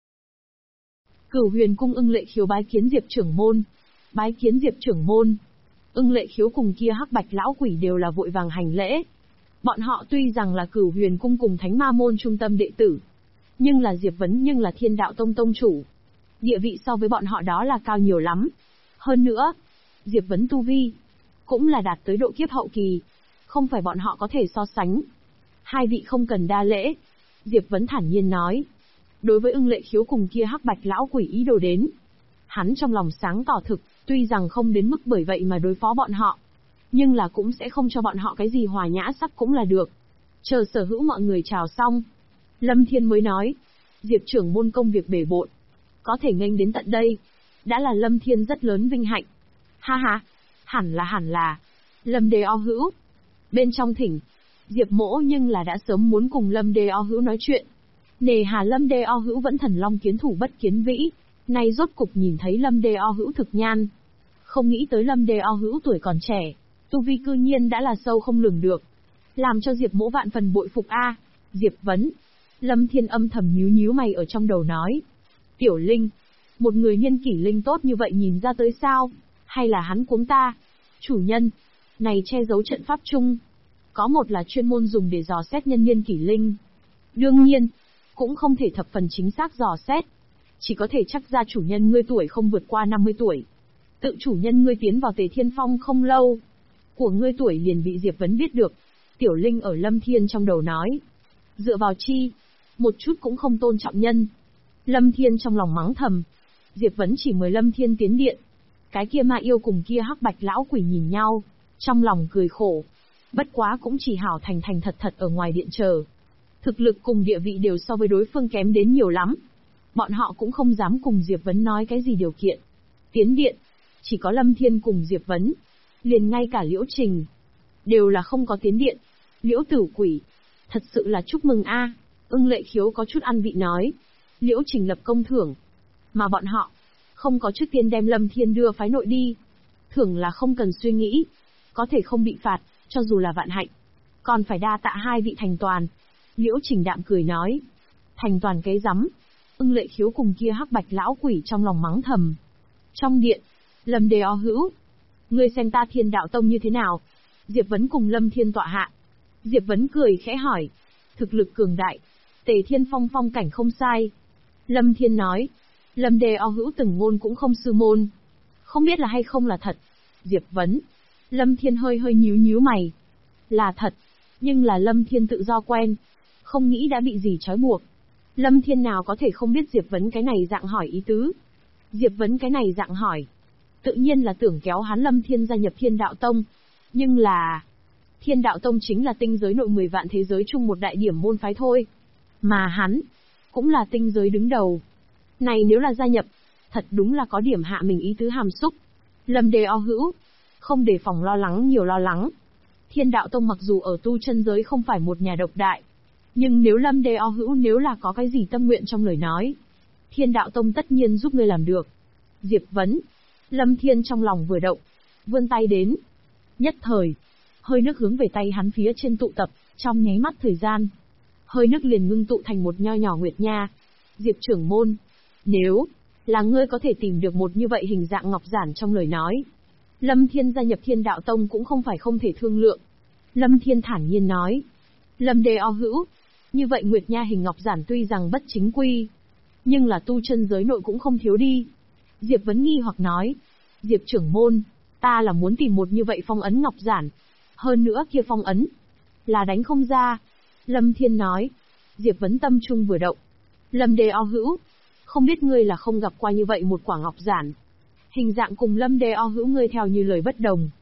Cửu Huyền Cung Ưng Lệ Khiếu bái kiến Diệp trưởng môn. Bái kiến Diệp trưởng môn. Ưng Lệ Khiếu cùng kia hắc bạch lão quỷ đều là vội vàng hành lễ. Bọn họ tuy rằng là Cửu Huyền Cung cùng Thánh Ma môn trung tâm đệ tử, nhưng là Diệp Vấn nhưng là Thiên Đạo Tông tông chủ. Địa vị so với bọn họ đó là cao nhiều lắm. Hơn nữa, Diệp Vấn tu vi cũng là đạt tới độ kiếp hậu kỳ, không phải bọn họ có thể so sánh. Hai vị không cần đa lễ. Diệp Vấn thản nhiên nói. Đối với Ưng Lệ Khiếu cùng kia hắc bạch lão quỷ ý đồ đến, hắn trong lòng sáng tỏ thực, tuy rằng không đến mức bởi vậy mà đối phó bọn họ, nhưng là cũng sẽ không cho bọn họ cái gì hòa nhã sắc cũng là được. Chờ sở hữu mọi người chào xong, Lâm Thiên mới nói, Diệp trưởng môn công việc bể bộn, có thể nghênh đến tận đây, đã là Lâm Thiên rất lớn vinh hạnh. Ha ha, hẳn là, Lâm Đề O Hữu. Bên trong thỉnh, Diệp Mỗ nhưng là đã sớm muốn cùng Lâm Đề O Hữu nói chuyện. Nề hà Lâm Đề O Hữu vẫn thần long kiến thủ bất kiến vĩ, nay rốt cục nhìn thấy Lâm Đề O Hữu thực nhan. Không nghĩ tới Lâm Đề O Hữu tuổi còn trẻ, tu vi cư nhiên đã là sâu không lường được, làm cho Diệp Mỗ vạn phần bội phục a. Diệp Vấn. Lâm Thiên âm thầm nhíu nhíu mày ở trong đầu nói. Tiểu Linh, một người niên kỷ linh tốt như vậy nhìn ra tới sao? Hay là hắn cuống ta? Chủ nhân, này che giấu trận pháp chung, có một là chuyên môn dùng để dò xét nhân niên kỷ linh. Đương nhiên, cũng không thể thập phần chính xác dò xét, chỉ có thể chắc ra chủ nhân ngươi tuổi không vượt qua 50 tuổi. Tự chủ nhân ngươi tiến vào Tề Thiên Phong không lâu, của ngươi tuổi liền bị Diệp Vấn biết được. Tiểu Linh ở Lâm Thiên trong đầu nói. Dựa vào chi? Một chút cũng không tôn trọng nhân. Lâm Thiên trong lòng mắng thầm. Diệp Vấn chỉ mời Lâm Thiên tiến điện. Cái kia ma yêu cùng kia hắc bạch lão quỷ nhìn nhau, trong lòng cười khổ. Bất quá cũng chỉ hảo thành thành thật thật ở ngoài điện chờ. Thực lực cùng địa vị đều so với đối phương kém đến nhiều lắm. Bọn họ cũng không dám cùng Diệp Vấn nói cái gì điều kiện. Tiến điện, chỉ có Lâm Thiên cùng Diệp Vấn. Liền ngay cả Liễu Trình đều là không có tiến điện. Liễu Tử Quỷ, thật sự là chúc mừng a. Ưng Lệ Khiếu có chút ăn vị nói. Liễu Trình lập công thưởng, mà bọn họ không có trước tiên đem Lâm Thiên đưa phái nội đi. Thưởng là không cần suy nghĩ, có thể không bị phạt, cho dù là vạn hạnh. Còn phải đa tạ hai vị thành toàn. Liễu Trình đạm cười nói. Thành toàn cái rắm. Ưng Lệ Khiếu cùng kia hắc bạch lão quỷ trong lòng mắng thầm. Trong điện, Lâm Đề O Hữu, ngươi xem ta Thiên Đạo Tông như thế nào? Diệp Vấn cùng Lâm Thiên tọa hạ. Diệp Vấn cười khẽ hỏi. Thực lực cường đại, Tề Thiên Phong phong cảnh không sai. Lâm Thiên nói. Lâm Đề O Hữu từng ngôn cũng không sư môn, không biết là hay không là thật. Diệp Vấn. Lâm Thiên hơi hơi nhíu nhíu mày. Là thật, nhưng là Lâm Thiên tự do quen, không nghĩ đã bị gì trói buộc. Lâm Thiên nào có thể không biết Diệp Vấn cái này dạng hỏi ý tứ. Diệp Vấn cái này dạng hỏi, tự nhiên là tưởng kéo hắn Lâm Thiên gia nhập Thiên Đạo Tông. Nhưng là, Thiên Đạo Tông chính là tinh giới nội 10 vạn thế giới chung một đại điểm môn phái thôi. Mà hắn, cũng là tinh giới đứng đầu. Này nếu là gia nhập, thật đúng là có điểm hạ mình ý tứ hàm xúc. Lâm Đề O Hữu, không đề phòng lo lắng nhiều lo lắng. Thiên Đạo Tông mặc dù ở tu chân giới không phải một nhà độc đại, nhưng nếu Lâm Đề O Hữu nếu là có cái gì tâm nguyện trong lời nói, Thiên Đạo Tông tất nhiên giúp ngươi làm được. Diệp Vấn. Lâm Thiên trong lòng vừa động, vươn tay đến. Nhất thời, hơi nước hướng về tay hắn phía trên tụ tập, trong nháy mắt thời gian, hơi nước liền ngưng tụ thành một nho nhỏ nguyệt nha. Diệp trưởng môn, nếu là ngươi có thể tìm được một như vậy hình dạng ngọc giản trong lời nói, Lâm Thiên gia nhập Thiên Đạo Tông cũng không phải không thể thương lượng. Lâm Thiên thản nhiên nói. Lâm Đề O Hữu, như vậy nguyệt nha hình ngọc giản tuy rằng bất chính quy, nhưng là tu chân giới nội cũng không thiếu đi. Diệp Vấn nghi hoặc nói. Diệp trưởng môn, ta là muốn tìm một như vậy phong ấn ngọc giản. Hơn nữa kia phong ấn là đánh không ra. Lâm Thiên nói. Diệp Vấn tâm trung vừa động. Lâm Đề O Hữu, không biết ngươi là không gặp qua như vậy một quả ngọc giản. Hình dạng cùng Lâm Đề O Hữu ngươi theo như lời bất đồng.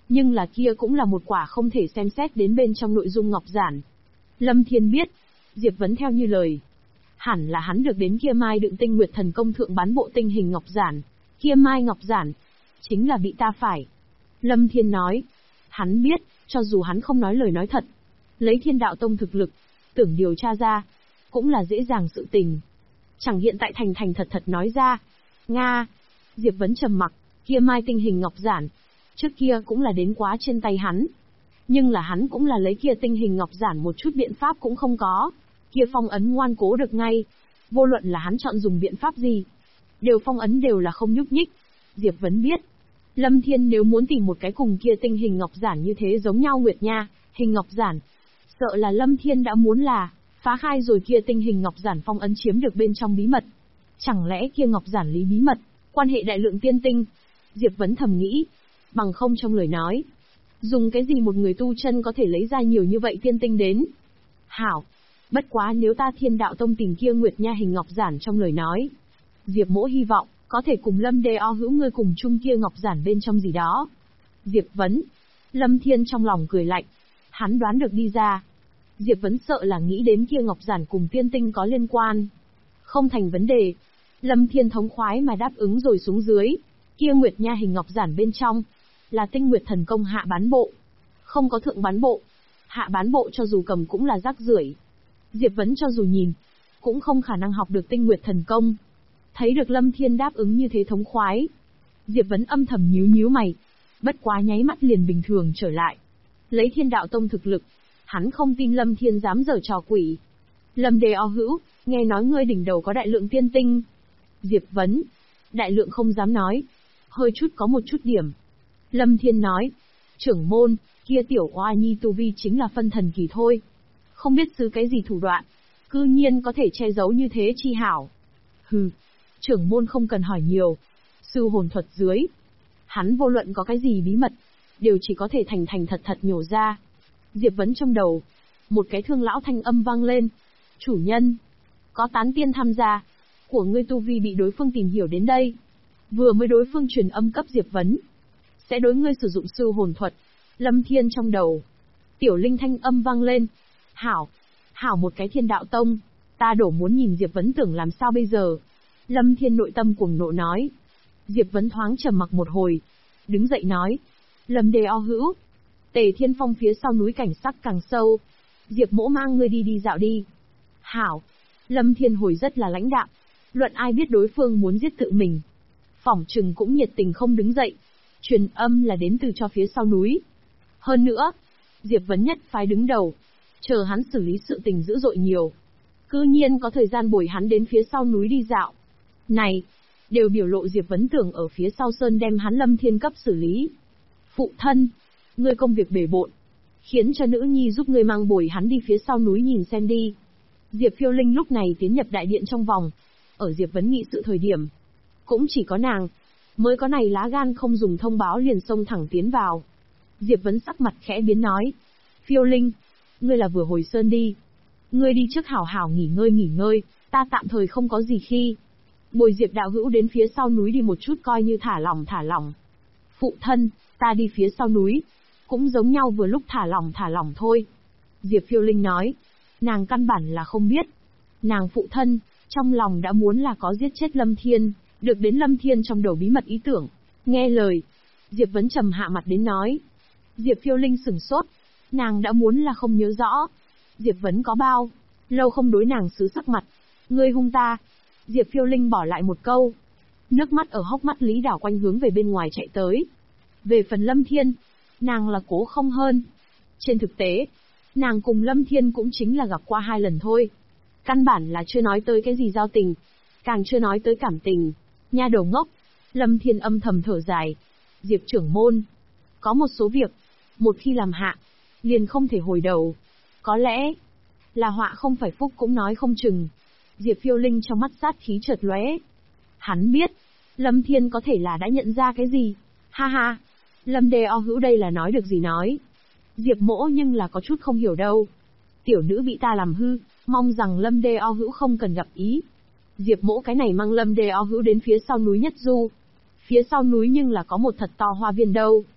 Nhưng là kia cũng là một quả không thể xem xét đến bên trong nội dung ngọc giản. Lâm Thiên biết, Diệp Vấn theo như lời. Hẳn là hắn được đến kia mai đựng tinh nguyệt thần công thượng bán bộ tinh hình ngọc giản. Kia mai ngọc giản, chính là bị ta phải. Lâm Thiên nói, hắn biết, cho dù hắn không nói lời nói thật, lấy Thiên Đạo Tông thực lực, tưởng điều tra ra, cũng là dễ dàng sự tình. Chẳng hiện tại thành thành thật thật nói ra. Nga. Diệp Vấn trầm mặc, kia mai tinh hình ngọc giản, trước kia cũng là đến quá trên tay hắn. Nhưng là hắn cũng là lấy kia tinh hình ngọc giản một chút biện pháp cũng không có. Kia phong ấn ngoan cố được ngay. Vô luận là hắn chọn dùng biện pháp gì, đều phong ấn đều là không nhúc nhích. Diệp Vấn biết, Lâm Thiên nếu muốn tìm một cái cùng kia tinh hình ngọc giản như thế giống nhau Nguyệt Nha, hình ngọc giản, sợ là Lâm Thiên đã muốn là phá khai rồi kia tinh hình ngọc giản phong ấn chiếm được bên trong bí mật. Chẳng lẽ kia ngọc giản lý bí mật, quan hệ đại lượng tiên tinh? Diệp Vấn thầm nghĩ, bằng không trong lời nói, dùng cái gì một người tu chân có thể lấy ra nhiều như vậy tiên tinh đến? Hảo, bất quá nếu ta Thiên Đạo Tông tìm kia Nguyệt Nha hình ngọc giản trong lời nói, Diệp Mỗ hy vọng có thể cùng Lâm Đê O hữu ngươi cùng chung kia ngọc giản bên trong gì đó. Diệp Vấn, Lâm Thiên trong lòng cười lạnh, hắn đoán được đi ra. Diệp Vấn sợ là nghĩ đến kia ngọc giản cùng tiên tinh có liên quan. Không thành vấn đề. Lâm Thiên thống khoái mà đáp ứng rồi xuống dưới. Kia Nguyệt Nha hình ngọc giản bên trong là tinh nguyệt thần công hạ bán bộ. Không có thượng bán bộ. Hạ bán bộ cho dù cầm cũng là rác rưởi. Diệp Vấn cho dù nhìn, cũng không khả năng học được tinh nguyệt thần công. Thấy được Lâm Thiên đáp ứng như thế thống khoái, Diệp Vấn âm thầm nhíu nhíu mày. Bất quá nháy mắt liền bình thường trở lại. Lấy Thiên Đạo Tông thực lực, hắn không tin Lâm Thiên dám giở trò quỷ. Lâm Đề O hữu, nghe nói ngươi đỉnh đầu có đại lượng tiên tinh. Diệp Vấn, đại lượng không dám nói, hơi chút có một chút điểm. Lâm Thiên nói, trưởng môn, kia tiểu oa nhi tu vi chính là phân thần kỳ thôi. Không biết xứ cái gì thủ đoạn, cư nhiên có thể che giấu như thế chi hảo. Hừ, trưởng môn không cần hỏi nhiều. Sư hồn thuật dưới, hắn vô luận có cái gì bí mật, đều chỉ có thể thành thành thật thật nhổ ra. Diệp Vấn trong đầu, một cái thương lão thanh âm vang lên. Chủ nhân, có tán tiên tham gia, của ngươi tu vi bị đối phương tìm hiểu đến đây. Vừa mới đối phương truyền âm cấp Diệp Vấn, sẽ đối ngươi sử dụng sư hồn thuật. Lâm Thiên trong đầu, tiểu linh thanh âm vang lên. Hảo, hảo một cái Thiên Đạo Tông, ta đổ muốn nhìn Diệp Vấn tưởng làm sao bây giờ. Lâm Thiên nội tâm cuồng nộ nói. Diệp Vấn thoáng trầm mặc một hồi, đứng dậy nói, Lâm Đề O hữu, Tề Thiên Phong phía sau núi cảnh sắc càng sâu, Diệp Mỗ mang ngươi đi dạo đi. Hảo. Lâm Thiên hồi rất là lãnh đạm, luận ai biết đối phương muốn giết tự mình. Phỏng chừng cũng nhiệt tình không đứng dậy. Truyền âm là đến từ cho phía sau núi. Hơn nữa, Diệp Vấn nhất phái đứng đầu, chờ hắn xử lý sự tình dữ dội nhiều. Cư nhiên có thời gian bồi hắn đến phía sau núi đi dạo. Này, đều biểu lộ Diệp Vấn tưởng ở phía sau sơn đem hắn Lâm Thiên cấp xử lý. Phụ thân, ngươi công việc bể bộn, khiến cho nữ nhi giúp ngươi mang bồi hắn đi phía sau núi nhìn xem đi. Diệp Phiêu Linh lúc này tiến nhập đại điện trong vòng. Ở Diệp Vấn nghị sự thời điểm, cũng chỉ có nàng mới có này lá gan không dùng thông báo liền xông thẳng tiến vào. Diệp Vấn sắc mặt khẽ biến nói, Phiêu Linh, ngươi là vừa hồi sơn đi. Ngươi đi trước hảo hảo nghỉ ngơi, ta tạm thời không có gì khi. Bồi Diệp đạo hữu đến phía sau núi đi một chút coi như thả lỏng. Phụ thân, ta đi phía sau núi, cũng giống nhau vừa lúc thả lỏng thôi. Diệp Phiêu Linh nói, nàng căn bản là không biết. Nàng phụ thân, trong lòng đã muốn là có giết chết Lâm Thiên, được đến Lâm Thiên trong đầu bí mật ý tưởng. Nghe lời, Diệp Vấn trầm hạ mặt đến nói. Diệp Phiêu Linh sửng sốt, nàng đã muốn là không nhớ rõ. Diệp Vấn có bao lâu không đối nàng xứ sắc mặt. Ngươi hung ta. Diệp Phiêu Linh bỏ lại một câu. Nước mắt ở hốc mắt Lý đảo quanh hướng về bên ngoài chạy tới. Về phần Lâm Thiên, nàng là cố không hơn. Trên thực tế, nàng cùng Lâm Thiên cũng chính là gặp qua 2 lần thôi. Căn bản là chưa nói tới cái gì giao tình, càng chưa nói tới cảm tình. Nha đầu ngốc. Lâm Thiên âm thầm thở dài. Diệp trưởng môn, có một số việc, một khi làm hạ, liền không thể hồi đầu. Có lẽ là họa không phải phúc cũng nói không chừng. Diệp Phiêu Linh trong mắt sát khí chợt lóe. Hắn biết, Lâm Thiên có thể là đã nhận ra cái gì. Ha ha, Lâm Đề O hữu đây là nói được gì nói. Diệp Mỗ nhưng là có chút không hiểu đâu. Tiểu nữ bị ta làm hư, mong rằng Lâm Đề O hữu không cần gặp ý. Diệp Mỗ cái này mang Lâm Đề O hữu đến phía sau núi Nhất Du. Phía sau núi nhưng là có một thật to hoa viên đâu.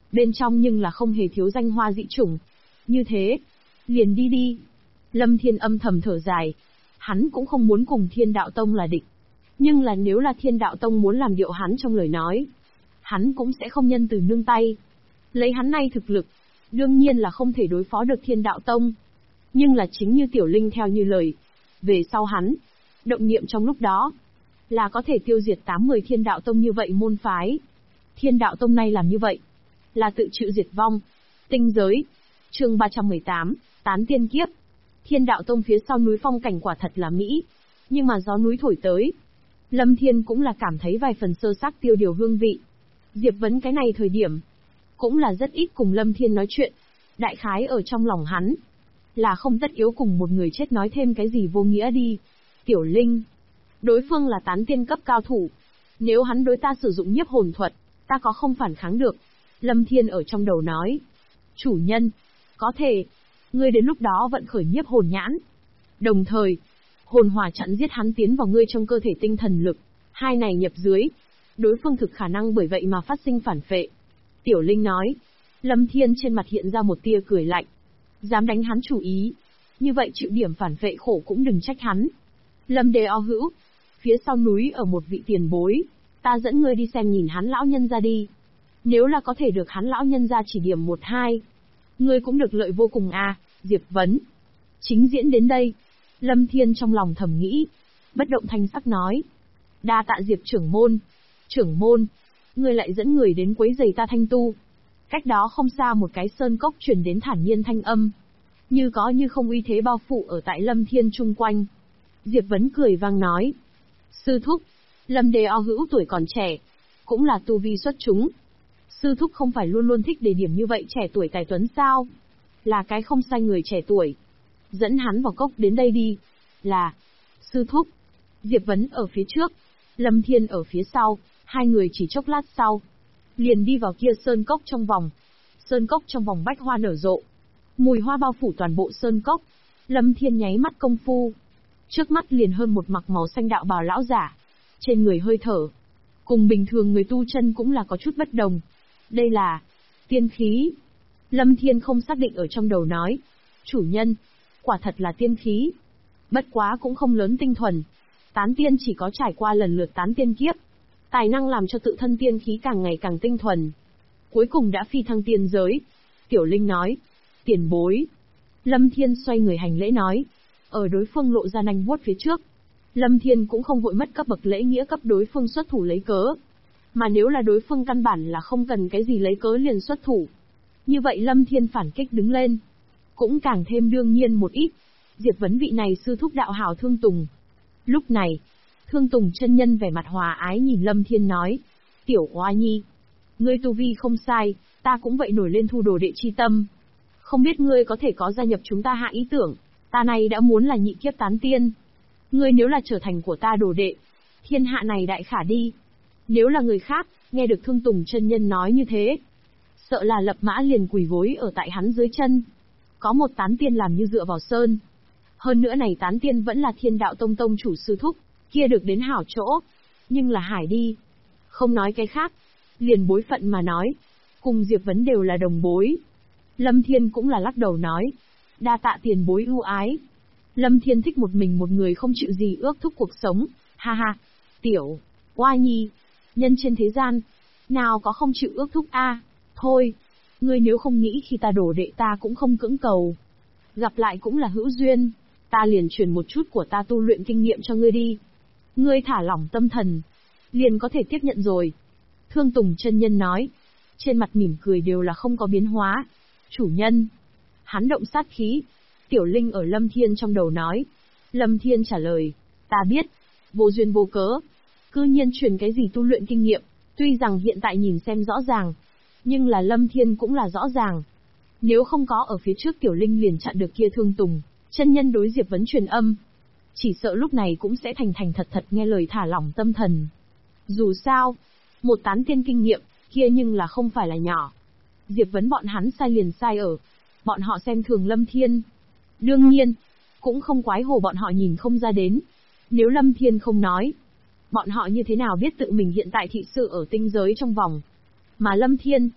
bên trong nhưng là không hề thiếu danh hoa dị chủng. Như thế, liền đi đi. Lâm Thiên âm thầm thở dài. Hắn cũng không muốn cùng Thiên Đạo Tông là địch. Nhưng là nếu là Thiên Đạo Tông muốn làm điệu hắn trong lời nói, hắn cũng sẽ không nhân từ nương tay. Lấy hắn nay thực lực, đương nhiên là không thể đối phó được Thiên Đạo Tông. Nhưng là chính như Tiểu Linh theo như lời, về sau hắn, động niệm trong lúc đó, là có thể tiêu diệt 8-10 Thiên Đạo Tông như vậy môn phái. Thiên Đạo Tông này làm như vậy, là tự chịu diệt vong. Tinh giới, chương 318, Tán Tiên Kiếp. Thiên Đạo Tông phía sau núi phong cảnh quả thật là mỹ, nhưng mà gió núi thổi tới, Lâm Thiên cũng là cảm thấy vài phần sơ xác tiêu điều hương vị. Diệp Vấn cái này thời điểm, cũng là rất ít cùng Lâm Thiên nói chuyện, đại khái ở trong lòng hắn, là không tất yếu cùng một người chết nói thêm cái gì vô nghĩa đi. Tiểu Linh, đối phương là tán tiên cấp cao thủ, nếu hắn đối ta sử dụng nhiếp hồn thuật, ta có không phản kháng được. Lâm Thiên ở trong đầu nói, chủ nhân, có thể, ngươi đến lúc đó vận khởi nhiếp hồn nhãn. Đồng thời, hồn hỏa chặn giết hắn tiến vào ngươi trong cơ thể tinh thần lực, hai này nhập dưới, đối phương thực khả năng bởi vậy mà phát sinh phản phệ. Tiểu Linh nói, Lâm Thiên trên mặt hiện ra một tia cười lạnh. Dám đánh hắn chủ ý, như vậy chịu điểm phản phệ khổ cũng đừng trách hắn. Lâm Đề O hữu, phía sau núi ở một vị tiền bối, ta dẫn ngươi đi xem nhìn hắn lão nhân ra đi. Nếu là có thể được hắn lão nhân ra chỉ điểm 1-2, ngươi cũng được lợi vô cùng à. Diệp Vấn. Chính diễn đến đây, Lâm Thiên trong lòng thầm nghĩ, bất động thanh sắc nói. Đa tạ Diệp trưởng môn. Trưởng môn, ngươi lại dẫn người đến quấy rầy ta thanh tu. Cách đó không xa một cái sơn cốc truyền đến thản nhiên thanh âm, như có như không uy thế bao phủ ở tại Lâm Thiên chung quanh. Diệp Vấn cười vang nói. Sư thúc, Lâm Đề O hữu tuổi còn trẻ, cũng là tu vi xuất chúng. Sư thúc không phải luôn luôn thích đề điểm như vậy trẻ tuổi tài tuấn sao? Là cái không sai người trẻ tuổi. Dẫn hắn vào cốc đến đây đi. Là, sư thúc. Diệp Vấn ở phía trước, Lâm Thiên ở phía sau, hai người chỉ chốc lát sau, liền đi vào kia sơn cốc trong vòng. Sơn cốc trong vòng bách hoa nở rộ, mùi hoa bao phủ toàn bộ sơn cốc. Lâm Thiên nháy mắt công phu, trước mắt liền hơn một mặc màu xanh đạo bào lão giả, trên người hơi thở, cùng bình thường người tu chân cũng là có chút bất đồng. Đây là tiên khí. Lâm Thiên không xác định ở trong đầu nói, chủ nhân, quả thật là tiên khí. Bất quá cũng không lớn tinh thuần. Tán tiên chỉ có trải qua lần lượt tán tiên kiếp, tài năng làm cho tự thân tiên khí càng ngày càng tinh thuần. Cuối cùng đã phi thăng tiên giới. Tiểu Linh nói, tiền bối. Lâm Thiên xoay người hành lễ nói, ở đối phương lộ ra nanh vuốt phía trước, Lâm Thiên cũng không vội mất cấp bậc lễ nghĩa cấp đối phương xuất thủ lấy cớ. Mà nếu là đối phương căn bản là không cần cái gì lấy cớ liền xuất thủ, như vậy Lâm Thiên phản kích đứng lên, cũng càng thêm đương nhiên một ít. Diệp Vấn vị này sư thúc đạo hảo Thương Tùng. Lúc này, Thương Tùng chân nhân vẻ mặt hòa ái nhìn Lâm Thiên nói, tiểu oa nhi, ngươi tu vi không sai, ta cũng vậy nổi lên thu đồ đệ chi tâm. Không biết ngươi có thể có gia nhập chúng ta hạ ý tưởng, ta này đã muốn là nhị kiếp tán tiên. Ngươi nếu là trở thành của ta đồ đệ, thiên hạ này đại khả đi. Nếu là người khác, nghe được Thương Tùng chân nhân nói như thế, sợ là lập mã liền quỳ gối ở tại hắn dưới chân. Có một tán tiên làm như dựa vào sơn. Hơn nữa này tán tiên vẫn là Thiên Đạo Tông tông chủ sư thúc, kia được đến hảo chỗ. Nhưng là hải đi. Không nói cái khác, liền bối phận mà nói, cùng Diệp Vấn đều là đồng bối. Lâm Thiên cũng là lắc đầu nói, đa tạ tiền bối ưu ái. Lâm Thiên thích một mình một người không chịu gì ước thúc cuộc sống, ha ha. Tiểu oa nhi, nhân trên thế gian, nào có không chịu ước thúc a? Thôi, ngươi nếu không nghĩ khi ta đổ đệ ta cũng không cưỡng cầu. Gặp lại cũng là hữu duyên, ta liền truyền một chút của ta tu luyện kinh nghiệm cho ngươi đi. Ngươi thả lỏng tâm thần, liền có thể tiếp nhận rồi. Thương Tùng chân nhân nói, trên mặt mỉm cười đều là không có biến hóa. Chủ nhân, hắn động sát khí. Tiểu Linh ở Lâm Thiên trong đầu nói. Lâm Thiên trả lời, ta biết, vô duyên vô cớ, cư nhiên truyền cái gì tu luyện kinh nghiệm. Tuy rằng hiện tại nhìn xem rõ ràng, nhưng là Lâm Thiên cũng là rõ ràng. Nếu không có ở phía trước Tiểu Linh liền chặn được kia Thương Tùng chân nhân đối Diệp Vấn truyền âm, chỉ sợ lúc này cũng sẽ thành thành thật thật nghe lời thả lỏng tâm thần. Dù sao, một tán tiên kinh nghiệm, kia nhưng là không phải là nhỏ. Diệp Vấn bọn hắn sai liền sai ở, bọn họ xem thường Lâm Thiên. Đương nhiên, cũng không quái hồ bọn họ nhìn không ra đến. Nếu Lâm Thiên không nói, bọn họ như thế nào biết tự mình hiện tại thị sự ở tinh giới trong vòng. Mà Lâm Thiên,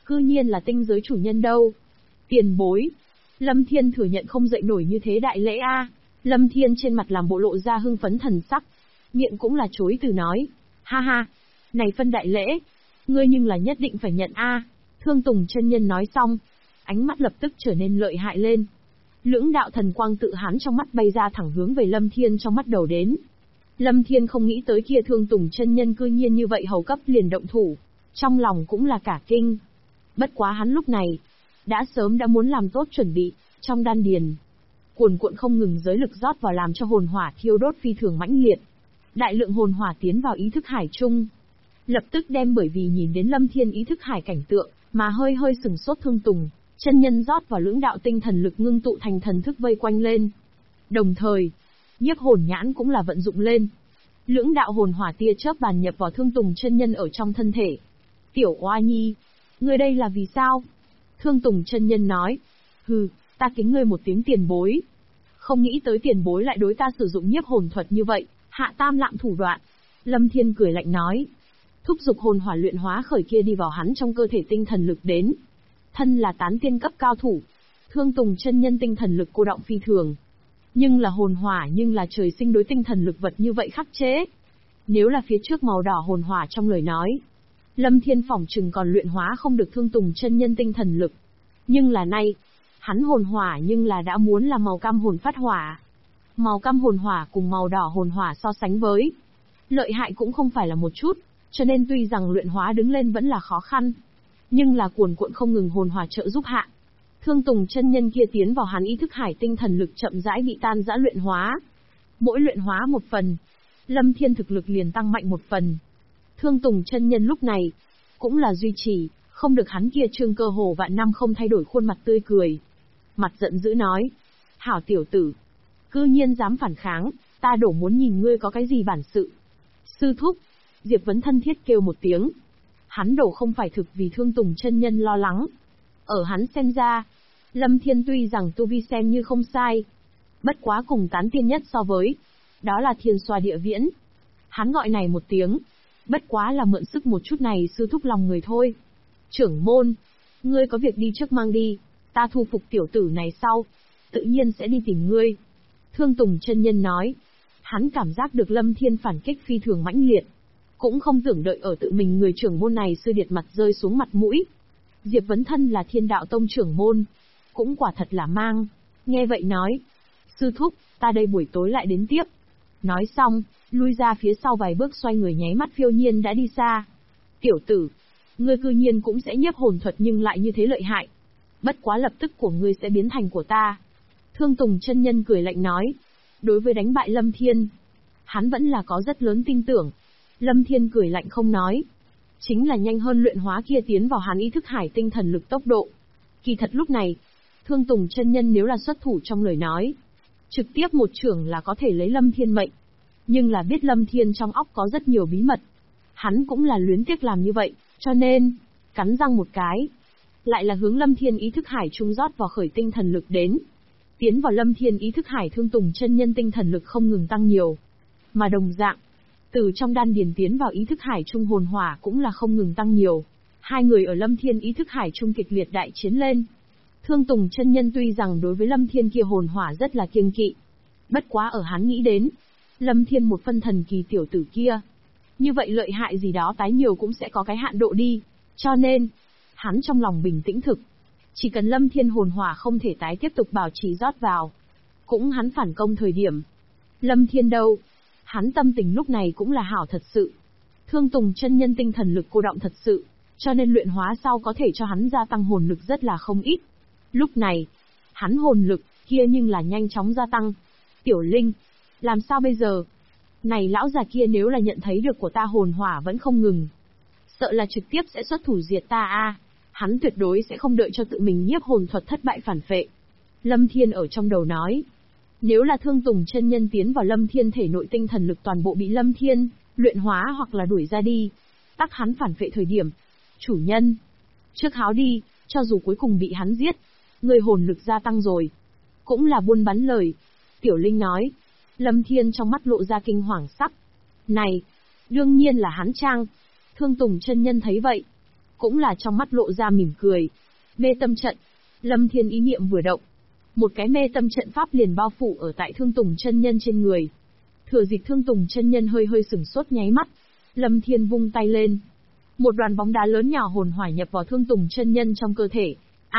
Cư nhiên là tinh giới chủ nhân đâu. Tiền bối. Lâm Thiên thừa nhận không dậy nổi như thế đại lễ a. Lâm Thiên trên mặt làm bộ lộ ra hưng phấn thần sắc. Miệng cũng là chối từ nói. Ha ha. Này phân đại lễ. Ngươi nhưng là nhất định phải nhận a. Thương Tùng chân nhân nói xong. Ánh mắt lập tức trở nên lợi hại lên. Lưỡng đạo thần quang tự hắn trong mắt bay ra thẳng hướng về Lâm Thiên trong mắt đầu đến. Lâm Thiên không nghĩ tới kia Thương Tùng chân nhân cư nhiên như vậy hầu cấp liền động thủ. Trong lòng cũng là cả kinh. Bất quá hắn lúc này, đã sớm đã muốn làm tốt chuẩn bị, trong đan điền. Cuồn cuộn không ngừng giới lực rót vào làm cho hồn hỏa thiêu đốt phi thường mãnh liệt. Đại lượng hồn hỏa tiến vào ý thức hải chung. Lập tức đem bởi vì nhìn đến Lâm Thiên ý thức hải cảnh tượng, mà hơi hơi sừng sốt Thương Tùng, chân nhân rót vào lưỡng đạo tinh thần lực ngưng tụ thành thần thức vây quanh lên. Đồng thời, nhiếp hồn nhãn cũng là vận dụng lên. Lưỡng đạo hồn hỏa tia chớp bàn nhập vào Thương Tùng chân nhân ở trong thân thể. Tiểu Oa Nhi, ngươi đây là vì sao? Thương Tùng chân nhân nói. Hừ, ta kính ngươi một tiếng tiền bối. Không nghĩ tới tiền bối lại đối ta sử dụng nhiếp hồn thuật như vậy, hạ tam lạm thủ đoạn. Lâm Thiên cười lạnh nói. Thúc giục hồn hỏa luyện hóa khởi kia đi vào hắn trong cơ thể tinh thần lực đến. Thân là tán tiên cấp cao thủ. Thương Tùng chân nhân tinh thần lực cô động phi thường. Nhưng là hồn hỏa nhưng là trời sinh đối tinh thần lực vật như vậy khắc chế. Nếu là phía trước màu đỏ hồn hỏa trong lời nói, Lâm Thiên phỏng chừng còn luyện hóa không được Thương Tùng chân nhân tinh thần lực. Nhưng là nay, hắn hồn hỏa nhưng là đã muốn là màu cam hồn phát hỏa. Màu cam hồn hỏa cùng màu đỏ hồn hỏa so sánh với, lợi hại cũng không phải là một chút, cho nên tuy rằng luyện hóa đứng lên vẫn là khó khăn. Nhưng là cuồn cuộn không ngừng hồn hỏa trợ giúp hạ. Thương Tùng chân nhân kia tiến vào hắn ý thức hải tinh thần lực chậm rãi bị tan rã luyện hóa. Mỗi luyện hóa một phần, Lâm Thiên thực lực liền tăng mạnh một phần. Thương Tùng chân nhân lúc này, cũng là duy trì, không được hắn kia trương cơ hồ vạn năm không thay đổi khuôn mặt tươi cười. Mặt giận dữ nói, hảo tiểu tử, cư nhiên dám phản kháng, ta đổ muốn nhìn ngươi có cái gì bản sự. Sư thúc, Diệp Vấn thân thiết kêu một tiếng. Hắn đổ không phải thực vì Thương Tùng chân nhân lo lắng. Ở hắn xem ra, Lâm Thiên tuy rằng tu vi xem như không sai, bất quá cùng tán tiên nhất so với, đó là thiên xoa địa viễn. Hắn gọi này một tiếng, bất quá là mượn sức một chút này sư thúc lòng người thôi. Trưởng môn, ngươi có việc đi trước mang đi, ta thu phục tiểu tử này sau, tự nhiên sẽ đi tìm ngươi. Thương Tùng chân nhân nói, hắn cảm giác được Lâm Thiên phản kích phi thường mãnh liệt, cũng không tưởng đợi ở tự mình người trưởng môn này sư điệt mặt rơi xuống mặt mũi. Diệp Vấn thân là Thiên Đạo Tông trưởng môn, cũng quả thật là mang. Nghe vậy nói, sư thúc, ta đây buổi tối lại đến tiếp. Nói xong, lui ra phía sau vài bước xoay người nháy mắt phiêu nhiên đã đi xa. Tiểu tử, ngươi cư nhiên cũng sẽ nhiếp hồn thuật nhưng lại như thế lợi hại. Bất quá lập tức của ngươi sẽ biến thành của ta. Thương Tùng chân nhân cười lạnh nói, đối với đánh bại Lâm Thiên, hắn vẫn là có rất lớn tin tưởng. Lâm Thiên cười lạnh không nói, chính là nhanh hơn luyện hóa kia tiến vào hắn ý thức hải tinh thần lực tốc độ. Kỳ thật lúc này, Thương Tùng chân nhân nếu là xuất thủ trong lời nói, trực tiếp một trưởng là có thể lấy Lâm Thiên mệnh. Nhưng là biết Lâm Thiên trong óc có rất nhiều bí mật. Hắn cũng là luyến tiếc làm như vậy, cho nên, cắn răng một cái. Lại là hướng Lâm Thiên ý thức hải trung rót vào khởi tinh thần lực đến. Tiến vào Lâm Thiên ý thức hải Thương Tùng chân nhân tinh thần lực không ngừng tăng nhiều. Mà đồng dạng, từ trong đan điền tiến vào ý thức hải trung hồn hỏa cũng là không ngừng tăng nhiều. Hai người ở Lâm Thiên ý thức hải trung kịch liệt đại chiến lên. Thương Tùng chân nhân tuy rằng đối với Lâm Thiên kia hồn hỏa rất là kiêng kỵ. Bất quá ở hắn nghĩ đến, Lâm Thiên một phân thần kỳ tiểu tử kia, như vậy lợi hại gì đó tái nhiều cũng sẽ có cái hạn độ đi. Cho nên, hắn trong lòng bình tĩnh thực. Chỉ cần Lâm Thiên hồn hỏa không thể tái tiếp tục bảo trì rót vào, cũng hắn phản công thời điểm. Lâm Thiên đâu? Hắn tâm tình lúc này cũng là hảo thật sự. Thương Tùng chân nhân tinh thần lực cô động thật sự, cho nên luyện hóa sau có thể cho hắn gia tăng hồn lực rất là không ít. Lúc này, hắn hồn lực kia nhưng là nhanh chóng gia tăng. Tiểu Linh, làm sao bây giờ? Này lão già kia nếu là nhận thấy được của ta hồn hỏa vẫn không ngừng, sợ là trực tiếp sẽ xuất thủ diệt ta a. Hắn tuyệt đối sẽ không đợi cho tự mình nhiếp hồn thuật thất bại phản phệ. Lâm Thiên ở trong đầu nói, nếu là Thương Tùng chân nhân tiến vào Lâm Thiên thể nội tinh thần lực toàn bộ bị Lâm Thiên luyện hóa hoặc là đuổi ra đi, tắc hắn phản phệ thời điểm, chủ nhân, trước háo đi, cho dù cuối cùng bị hắn giết, người hồn lực gia tăng rồi, cũng là buôn bán lời. Tiểu Linh nói. Lâm Thiên trong mắt lộ ra kinh hoàng sắc. Này, đương nhiên là hắn trang. Thương Tùng chân nhân thấy vậy, cũng là trong mắt lộ ra mỉm cười. Mê tâm trận. Lâm Thiên ý niệm vừa động, một cái mê tâm trận pháp liền bao phủ ở tại Thương Tùng chân nhân trên người. Thừa dịp Thương Tùng chân nhân hơi hơi sửng sốt nháy mắt, Lâm Thiên vung tay lên, một đoàn bóng đá lớn nhỏ hồn hỏa nhập vào Thương Tùng chân nhân trong cơ thể.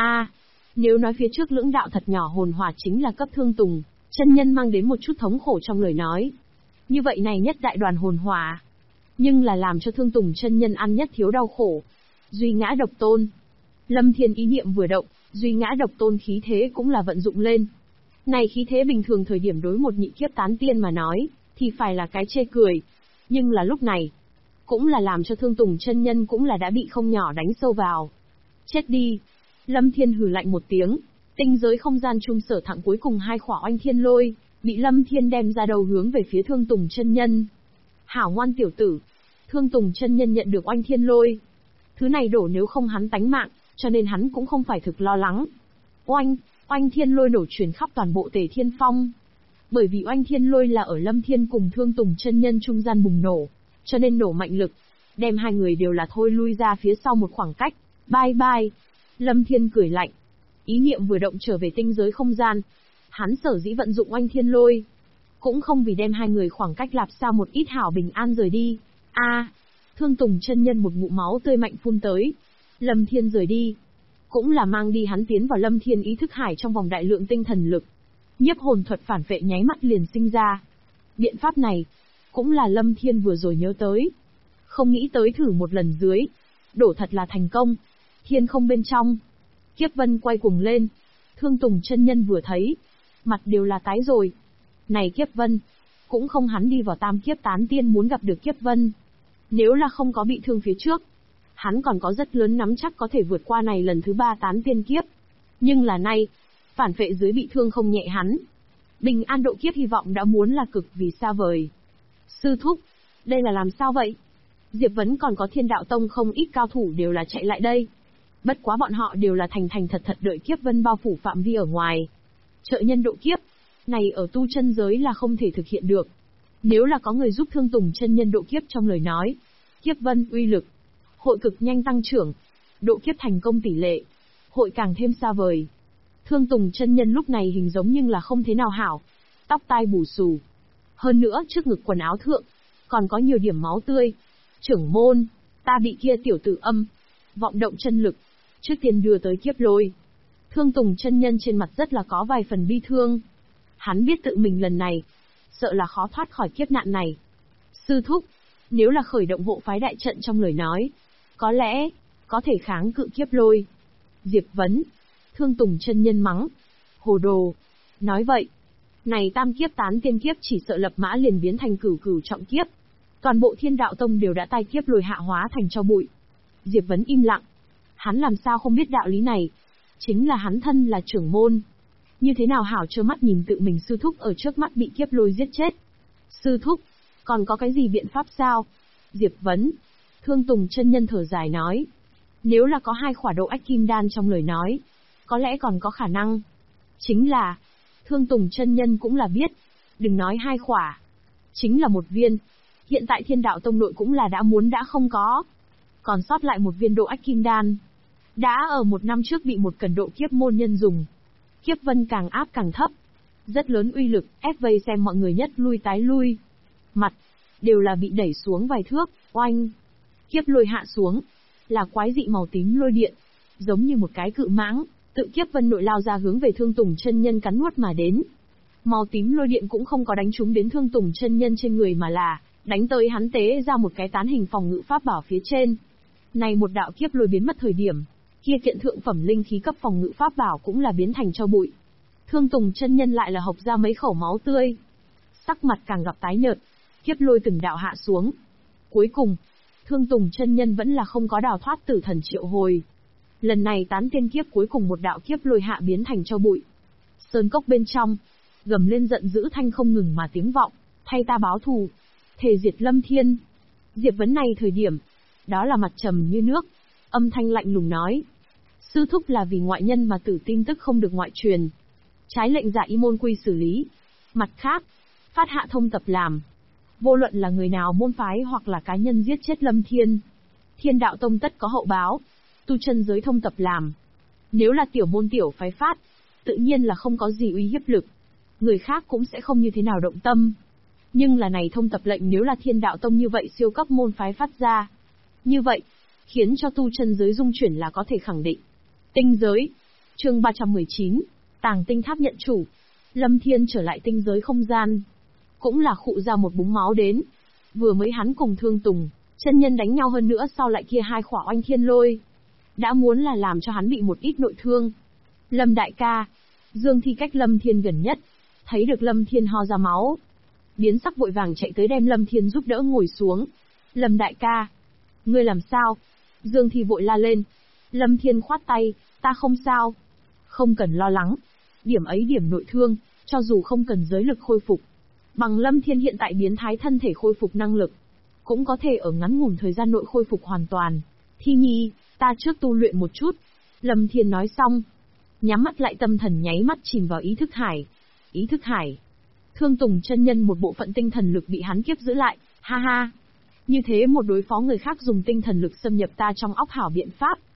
Nếu nói phía trước lưỡng đạo thật nhỏ hồn hỏa chính là cấp Thương Tùng chân nhân mang đến một chút thống khổ trong lời nói, như vậy này nhất đại đoàn hồn hỏa, nhưng là làm cho Thương Tùng chân nhân ăn nhất thiếu đau khổ. Duy ngã độc tôn. Lâm Thiên ý niệm vừa động, duy ngã độc tôn khí thế cũng là vận dụng lên. Này khí thế bình thường thời điểm đối một nhị kiếp tán tiên mà nói, thì phải là cái chê cười. Nhưng là lúc này, cũng là làm cho Thương Tùng chân nhân cũng là đã bị không nhỏ đánh sâu vào. Chết đi. Lâm Thiên hừ lạnh một tiếng, tinh giới không gian trung sở thẳng cuối cùng hai khỏa oanh thiên lôi, bị Lâm Thiên đem ra đầu hướng về phía Thương Tùng chân nhân. Hảo ngoan tiểu tử. Thương Tùng chân nhân nhận được oanh thiên lôi. Thứ này đổ nếu không hắn tánh mạng, cho nên hắn cũng không phải thực lo lắng. Oanh thiên lôi nổ truyền khắp toàn bộ Tề Thiên Phong. Bởi vì oanh thiên lôi là ở Lâm Thiên cùng Thương Tùng chân nhân trung gian bùng nổ, cho nên nổ mạnh lực, đem hai người đều là thôi lui ra phía sau một khoảng cách. Bye bye. Lâm Thiên cười lạnh, ý niệm vừa động trở về tinh giới không gian. Hắn sở dĩ vận dụng oanh thiên lôi, cũng không vì đem hai người khoảng cách lạp sao một ít hảo bình an rời đi. Thương Tùng chân nhân một ngụm máu tươi mạnh phun tới. Lâm Thiên rời đi, cũng là mang đi hắn tiến vào Lâm Thiên ý thức hải trong vòng đại lượng tinh thần lực. Nhiếp hồn thuật phản vệ nháy mắt liền sinh ra. Biện pháp này, cũng là Lâm Thiên vừa rồi nhớ tới. Không nghĩ tới thử một lần dưới, đổ thật là thành công. Thiên không bên trong, kiếp vân quay cuồng lên. Thương Tùng chân nhân vừa thấy, mặt đều là tái rồi. Này kiếp vân, cũng không hắn đi vào tam kiếp tán tiên muốn gặp được kiếp vân. Nếu là không có bị thương phía trước, hắn còn có rất lớn nắm chắc có thể vượt qua này lần thứ 3 tán tiên kiếp. Nhưng là nay, phản vệ dưới bị thương không nhẹ hắn. Bình an độ kiếp hy vọng đã muốn là cực vì xa vời. Sư thúc, đây là làm sao vậy? Diệp Vấn còn có Thiên Đạo Tông không ít cao thủ đều là chạy lại đây. Bất quá bọn họ đều là thành thành thật thật đợi kiếp vân bao phủ phạm vi ở ngoài. Trợ nhân độ kiếp, này ở tu chân giới là không thể thực hiện được. Nếu là có người giúp Thương Tùng chân nhân độ kiếp trong lời nói, kiếp vân uy lực hội cực nhanh tăng trưởng, độ kiếp thành công tỷ lệ hội càng thêm xa vời. Thương Tùng chân nhân lúc này hình giống nhưng là không thế nào hảo, tóc tai bù xù, hơn nữa trước ngực quần áo thượng còn có nhiều điểm máu tươi. Trưởng môn, ta bị kia tiểu tử âm vọng động chân lực, trước tiên đưa tới kiếp lôi. Thương Tùng chân nhân trên mặt rất là có vài phần bi thương. Hắn biết tự mình lần này sợ là khó thoát khỏi kiếp nạn này. Sư thúc, nếu là khởi động hộ phái đại trận trong lời nói, có lẽ có thể kháng cự kiếp lôi. Diệp Vấn. Thương Tùng chân nhân mắng. Hồ đồ. Nói vậy, này tam kiếp tán tiên kiếp chỉ sợ lập mã liền biến thành cửu cửu trọng kiếp. Toàn bộ Thiên Đạo Tông đều đã tai kiếp lôi hạ hóa thành tro bụi. Diệp Vấn im lặng. Hắn làm sao không biết đạo lý này? Chính là hắn thân là trưởng môn. Như thế nào hảo trơ mắt nhìn tự mình sư thúc ở trước mắt bị kiếp lôi giết chết. Sư thúc, còn có cái gì biện pháp sao? Diệp Vấn. Thương Tùng chân nhân thở dài nói. Nếu là có 2 khỏa độ ách kim đan trong lời nói, có lẽ còn có khả năng. Chính là, Thương Tùng chân nhân cũng là biết, đừng nói 2 khỏa, chính là 1 viên. Hiện tại Thiên Đạo Tông nội cũng là đã muốn đã không có. Còn sót lại 1 viên độ ách kim đan. Đã ở 1 năm trước bị một cần độ kiếp môn nhân dùng. Kiếp vân càng áp càng thấp. Rất lớn uy lực, ép vây xem mọi người nhất lui tái lui. Mặt, đều là bị đẩy xuống vài thước, oanh. Kiếp lôi hạ xuống, là quái dị màu tím lôi điện. Giống như một cái cự mãng, tự kiếp vân nội lao ra hướng về Thương Tùng chân nhân cắn nuốt mà đến. Màu tím lôi điện cũng không có đánh trúng đến Thương Tùng chân nhân trên người mà là đánh tới hắn tế ra một cái tán hình phòng ngự pháp bảo phía trên. Này một đạo kiếp lôi biến mất thời điểm, kia kiện thượng phẩm linh khí cấp phòng ngự pháp bảo cũng là biến thành tro bụi. Thương Tùng chân nhân lại là hộc ra mấy khẩu máu tươi. Sắc mặt càng gặp tái nhợt, kiếp lôi từng đạo hạ xuống. Cuối cùng, Thương Tùng chân nhân vẫn là không có đào thoát tử thần triệu hồi. Lần này tán tiên kiếp cuối cùng một đạo kiếp lôi hạ biến thành tro bụi. Sơn cốc bên trong, gầm lên giận dữ thanh không ngừng mà tiếng vọng, thay ta báo thù, thề diệt Lâm Thiên. Diệp Vấn này thời điểm, đó là mặt trầm như nước, âm thanh lạnh lùng nói. Sư thúc là vì ngoại nhân mà tử tin tức không được ngoại truyền. Trái lệnh dạ y môn quy xử lý. Mặt khác, phát hạ thông tập làm. Vô luận là người nào môn phái hoặc là cá nhân giết chết Lâm Thiên, Thiên đạo tông tất có hậu báo. Tu chân giới thông tập làm. Nếu là tiểu môn tiểu phái phát, tự nhiên là không có gì uy hiếp lực. Người khác cũng sẽ không như thế nào động tâm. Nhưng là này thông tập lệnh nếu là thiên đạo tông như vậy siêu cấp môn phái phát ra. Như vậy, khiến cho tu chân giới dung chuyển là có thể khẳng định. Tinh giới. Chương 319. Tàng tinh tháp nhận chủ. Lâm Thiên trở lại tinh giới không gian. Cũng là khụ ra một búng máu đến. Vừa mới hắn cùng Thương Tùng, chân nhân đánh nhau hơn nữa sau lại kia hai khỏa oanh thiên lôi. Đã muốn là làm cho hắn bị một ít nội thương. Lâm đại ca. Dương Thi cách Lâm Thiên gần nhất. Thấy được Lâm Thiên ho ra máu. Biến sắc vội vàng chạy tới đem Lâm Thiên giúp đỡ ngồi xuống. Lâm đại ca. Ngươi làm sao? Dương Thi vội la lên. Lâm Thiên khoát tay, ta không sao. Không cần lo lắng. Điểm ấy điểm nội thương, cho dù không cần giới lực khôi phục. Bằng Lâm Thiên hiện tại biến thái thân thể khôi phục năng lực. Cũng có thể ở ngắn ngủn thời gian nội khôi phục hoàn toàn. Thi nhi, ta trước tu luyện một chút. Lâm Thiên nói xong. Nhắm mắt lại tâm thần nháy mắt chìm vào ý thức hải. Ý thức hải. Thương Tùng chân nhân một bộ phận tinh thần lực bị hắn kiếp giữ lại, ha ha. Như thế một đối phó người khác dùng tinh thần lực xâm nhập ta trong óc hảo biện pháp.